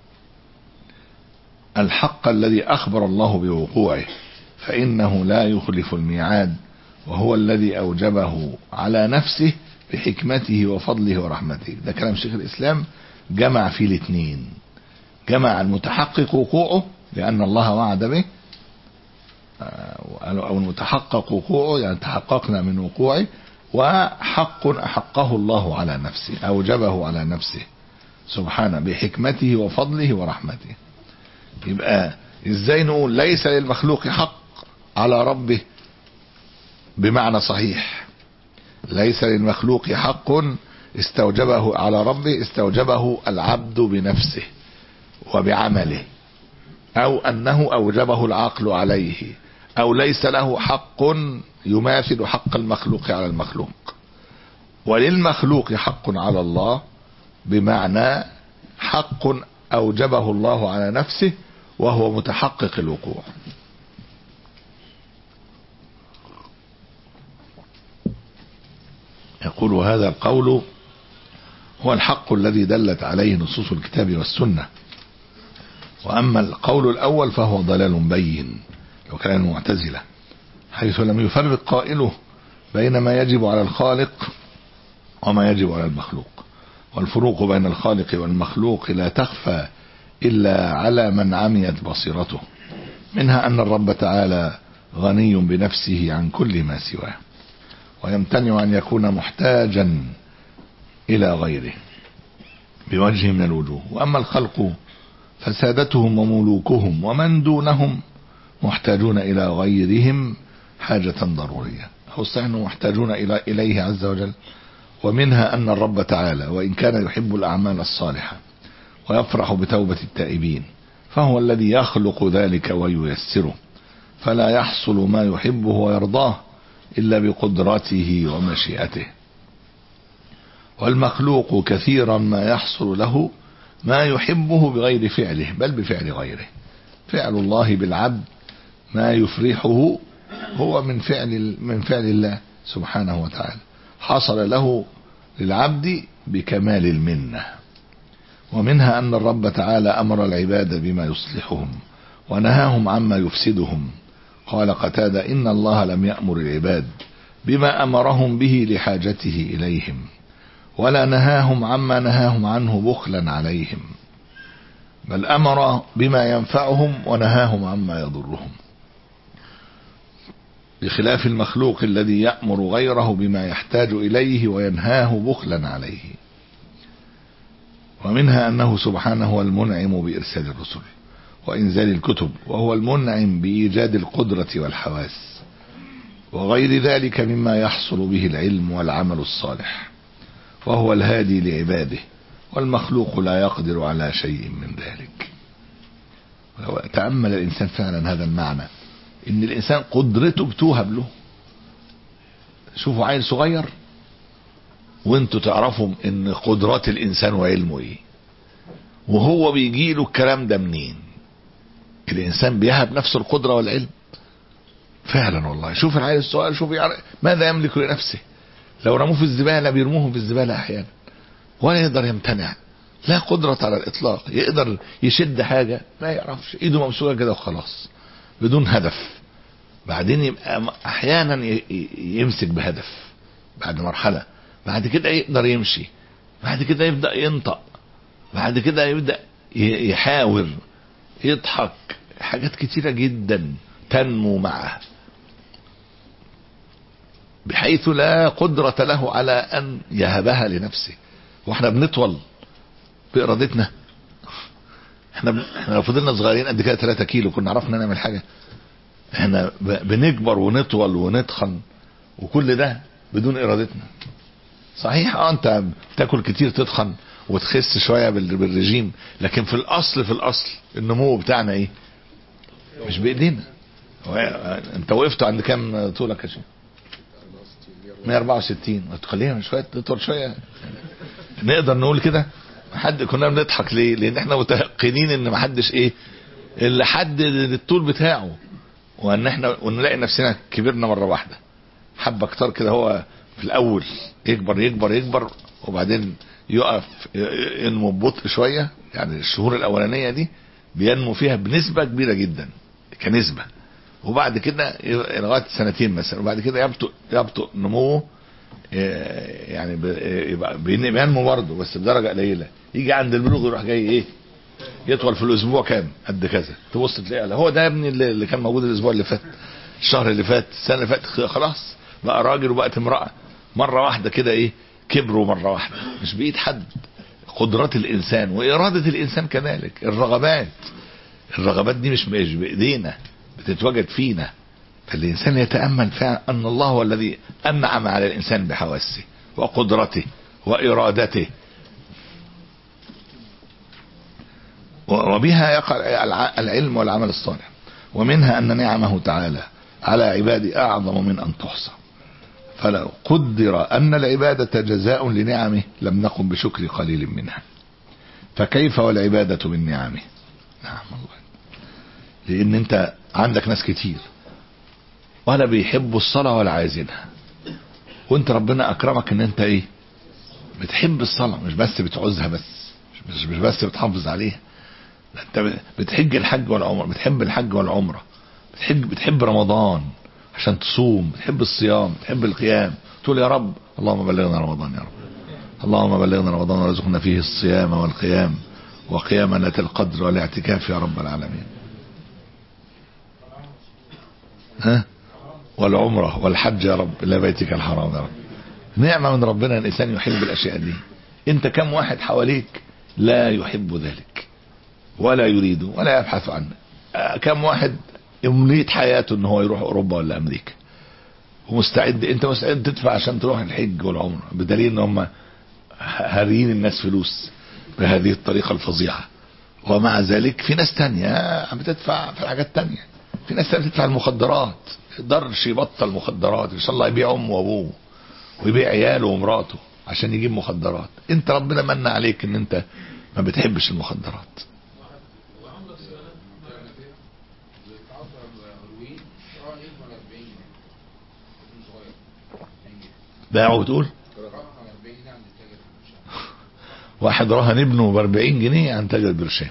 الحق الذي أخبر الله بوقوعه، فإنه لا يخلف الميعاد، وهو الذي أوجبه على نفسه بحكمته وفضله ورحمته. ده كلام شيخ الإسلام جمع فيه الاثنين، جمع المتحقق وقوعه لأن الله وعد به، أو المتحقق وقوعه يعني تحققنا من وقوعه، وحق أحقه الله على نفسه أوجبه على نفسه سبحانه بحكمته وفضله ورحمته. يبقى ازاي نقول ليس للمخلوق حق على ربه؟ بمعنى صحيح ليس للمخلوق حق استوجبه على ربه، استوجبه العبد بنفسه وبعمله، او انه اوجبه العقل عليه، او ليس له حق يماثل حق المخلوق على المخلوق. وللمخلوق حق على الله بمعنى حق اوجبه الله على نفسه وهو متحقق الوقوع. يقول هذا القول هو الحق الذي دلت عليه نصوص الكتاب والسنة. وأما القول الأول فهو ضلال بين لو كان المعتزلة، حيث لم يفرق قائله بين ما يجب على الخالق وما يجب على المخلوق. والفروق بين الخالق والمخلوق لا تخفى إلا على من عميت بصيرته، منها أن الرب تعالى غني بنفسه عن كل ما سواه، ويمتنع أن يكون محتاجا إلى غيره بوجه من الوجوه. وأما الخلق فسادتهم وملوكهم ومن دونهم محتاجون إلى غيرهم حاجة ضرورية، خصوصا محتاجون إلى إليه عز وجل. ومنها أن الرب تعالى وإن كان يحب الأعمال الصالحة ويفرح بتوبة التائبين، فهو الذي يخلق ذلك وييسره، فلا يحصل ما يحبه ويرضاه إلا بقدرته ومشيئته. والمخلوق كثيرا ما يحصل له ما يحبه بغير فعله بل بفعل غيره. فعل الله بالعبد ما يفرحه هو من فعل من فعل الله سبحانه وتعالى، حصل له للعبد بكمال المنة. ومنها أن الرب تعالى أمر العباد بما يصلحهم ونهاهم عما يفسدهم. قال قتادة إن الله لم يأمر العباد بما أمرهم به لحاجته إليهم، ولا نهاهم عما نهاهم عنه بخلا عليهم، بل أمر بما ينفعهم ونهاهم عما يضرهم، بخلاف المخلوق الذي يأمر غيره بما يحتاج إليه وينهاه بخلا عليه. ومنها أنه سبحانه هو المنعم بإرسال الرسل وإنزال الكتب، وهو المنعم بإيجاد القدرة والحواس وغير ذلك مما يحصل به العلم والعمل الصالح، وهو الهادي لعباده، والمخلوق لا يقدر على شيء من ذلك. لو تأمل الإنسان فعلا هذا المعنى، إن الإنسان قدرته بتوهب له. شوفوا عيل صغير وانتوا تعرفوا ان قدرات الإنسان وعلمه ايه، وهو بيجيله الكلام ده منين؟ الإنسان بيهب نفسه القدرة والعلم فعلا والله. شوف العيل الصغير، شوف يعرف ماذا يملك لنفسه. لو رموه في الزبالة بيرموهم في الزبالة أحيانا، ولا يقدر يمتنع، لا قدرة على الإطلاق. يقدر يشد حاجة ما يعرفش، ايده ممسوكة كده وخلاص بدون هدف. بعدين يبقى أحيانا يمسك بهدف بعد مرحلة، بعد كده يقدر يمشي، بعد كده يبدأ ينطق، بعد كده يبدأ يحاور، يضحك، حاجات كتيرة جدا تنمو معه، بحيث لا قدرة له على أن يهبها لنفسه. واحنا بنطول بإرادتنا. احنا احنا لو فضلنا صغيرين قد كده ثلاثة كيلو كنا عرفنا نعمل حاجة. احنا بنكبر ونطول ونتخن وكل ده بدون إرادتنا. صحيح اه انت بتاكل كتير تتخن وتخس شوية بالرجيم، لكن في الأصل في الأصل النمو بتاعنا ايه؟ مش بإيدينا. انت وقفت عند كام طولك يا شيخ؟ مية وأربعة وستين. تخليها شوية تطول شوية. نقدر نقول كده. حد كنا بنضحك ليه؟ لان احنا متيقنين ان محدش ايه اللي حد الطول بتاعه، وان احنا ونلاقي نفسنا كبرنا مرة واحدة حبة كتار كده. هو في الاول يكبر يكبر يكبر وبعدين يقف ينمو ببطء شوية. يعني الشهور الاولانية دي بينمو فيها بنسبة كبيرة جدا كنسبة، وبعد كده لغاية سنتين مثلا، وبعد كده يبطئ يبطئ نموه، يعني بينمو برضه بس بدرجة قليلة. يجي عند البلوغ يروح جاي ايه يطول في الاسبوع كام قد كذا، تبص تلاقي هو ده يا ابني اللي كان موجود الاسبوع اللي فات، الشهر اللي فات، السنة اللي فاتت، خلاص بقى راجل وبقت امرأة مرة واحدة كده. ايه كبروا مرة واحدة، مش بإيد حد. قدرات الإنسان وإرادة الإنسان كذلك. الرغبات الرغبات دي مش بإيدينا، بتتوجد فينا. فالإنسان يتأمل فعلا أن الله هو الذي أنعم على الإنسان بحواسه وقدرته وإرادته، وبها يقع العلم والعمل الصالح. ومنها أن نعمه تعالى على عباده أعظم من أن تحصى، فلو قدر أن العبادة جزاء لنعمه لم نقم بشكر قليل منها، فكيف والعبادة من نعمه؟ نعم الله. لأن أنت عندك ناس كتير ولا بيحبوا الصلاة ولا عايزينها، وانت ربنا أكرمك ان انت ايه بتحب الصلاة، مش بس بتعوزها، بس مش, مش بس بتحافظ عليها، انت بتحج الحج والعمرة، بتحب الحج والعمرة، بتحب بتحب رمضان عشان تصوم، بتحب الصيام، بتحب القيام، تقول يا رب اللهم بلغنا رمضان، يا رب اللهم بلغنا رمضان ورزقنا فيه الصيام والقيام وقيام ليلة القدر والاعتكاف يا رب العالمين. ها والعمرة والحج يا رب إلى بيتك الحرام يا رب. نعمة من ربنا الإنسان يحب الأشياء دي. انت كم واحد حواليك لا يحب ذلك ولا يريده ولا يبحث عنه؟ كم واحد يمليت حياته ان هو يروح اوروبا ولا امريكا ومستعد، انت مستعد تدفع عشان تروح الحج والعمره، بدليل ان هم هاريين الناس فلوس بهذه الطريقه الفظيعه. ومع ذلك في ناس تانية بتدفع في حاجات تانية، في ناس تانية بتدفع المخدرات، يقدرش يبطل مخدرات، ان شاء الله يبيع امه وابوه ويبيع عياله ومراته عشان يجيب مخدرات. انت ربنا من عليك ان انت ما بتحبش المخدرات. باعوا بتقول واحد رهن ابنه ب أربعين جنيه عن تاجر برشام.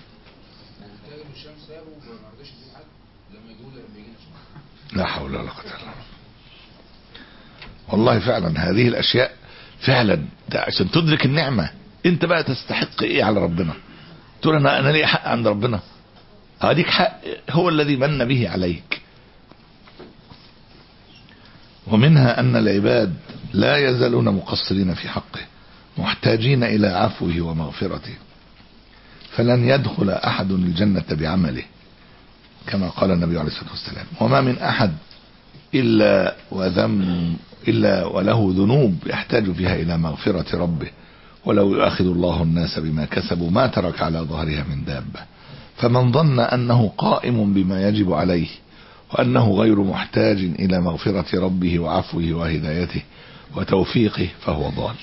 لا حول ولا قوة الا بالله. والله فعلا هذه الاشياء فعلا ده عشان تدرك النعمة. انت بقى تستحق ايه على ربنا؟ تقول انا انا ليه حق عند ربنا؟ هديك حق هو الذي من به عليك. ومنها ان العباد لا يزالون مقصرين في حقه محتاجين الى عفوه ومغفرته، فلن يدخل احد الجنة بعمله كما قال النبي عليه الصلاة والسلام: وما من احد الا وذنب الا وله ذنوب يحتاج فيها الى مغفرة ربه، ولو يؤاخذ الله الناس بما كسبوا ما ترك على ظهرها من دابة. فمن ظن انه قائم بما يجب عليه وانه غير محتاج الى مغفرة ربه وعفوه وهدايته وتوفيقه فهو ضال.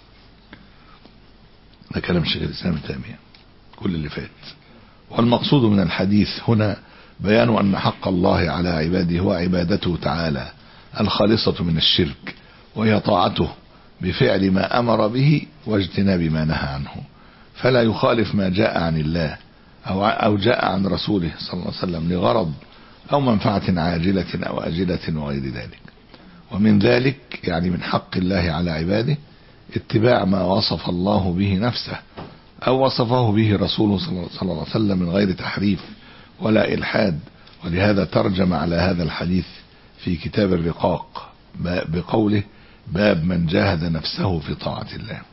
ده كلام شيخ الاسلام ابن تيمية كل اللي فات. والمقصود من الحديث هنا بيان ان حق الله على عباده هو عبادته تعالى الخالصة من الشرك، وهي طاعته بفعل ما امر به واجتناب ما نهى عنه، فلا يخالف ما جاء عن الله او او جاء عن رسوله صلى الله عليه وسلم لغرض او منفعة عاجلة او اجلة وغير ذلك. ومن ذلك يعني من حق الله على عباده اتباع ما وصف الله به نفسه او وصفه به رسوله صلى الله عليه وسلم من غير تحريف ولا الحاد. ولهذا ترجم على هذا الحديث في كتاب الرقاق بقوله: باب من جاهد نفسه في طاعة الله.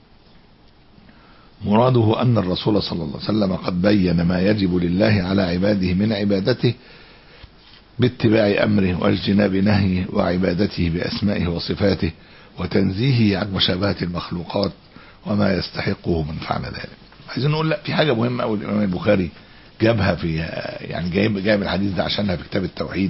مراده أن الرسول صلى الله عليه وسلم قد بين ما يجب لله على عباده من عبادته باتباع أمره واجتناب نهيه، وعبادته بأسمائه وصفاته، وتنزيهه عن مشابهة المخلوقات وما يستحقه من فعل ذلك. عايزين نقول لا، في حاجة مهمة أوي الإمام البخاري جابها في يعني جايب جايب الحديث ده عشانها في كتاب التوحيد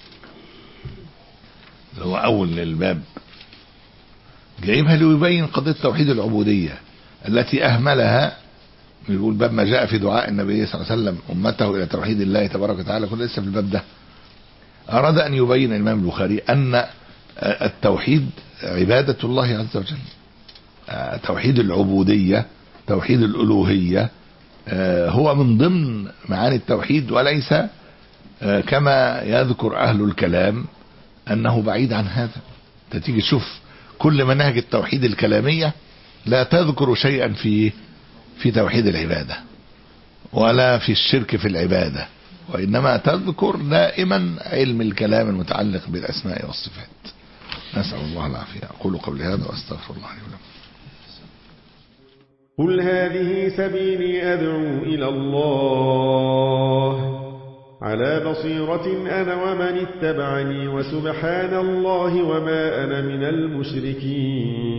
اللي هو أول الباب، جايبها ليبين قضية توحيد العبودية التي أهملها. يقول باب ما جاء في دعاء النبي صلى الله عليه وسلم أمته إلى توحيد الله تبارك وتعالى، كل لسه في الباب ده. أراد أن يبين الإمام البخاري أن التوحيد عبادة الله عز وجل، توحيد العبودية توحيد الألوهية هو من ضمن معاني التوحيد، وليس كما يذكر أهل الكلام أنه بعيد عن هذا. تيجي تشوف كل مناهج التوحيد الكلامية لا تذكر شيئا في في توحيد العبادة ولا في الشرك في العبادة، وإنما تذكر دائما علم الكلام المتعلق بالأسماء والصفات. نسأل الله العافية. أقول قولي هذا وأستغفر الله لي ولكم. قل هذه سبيلي أدعو إلى الله على بصيرة أنا ومن اتبعني، وسبحان الله وما أنا من المشركين.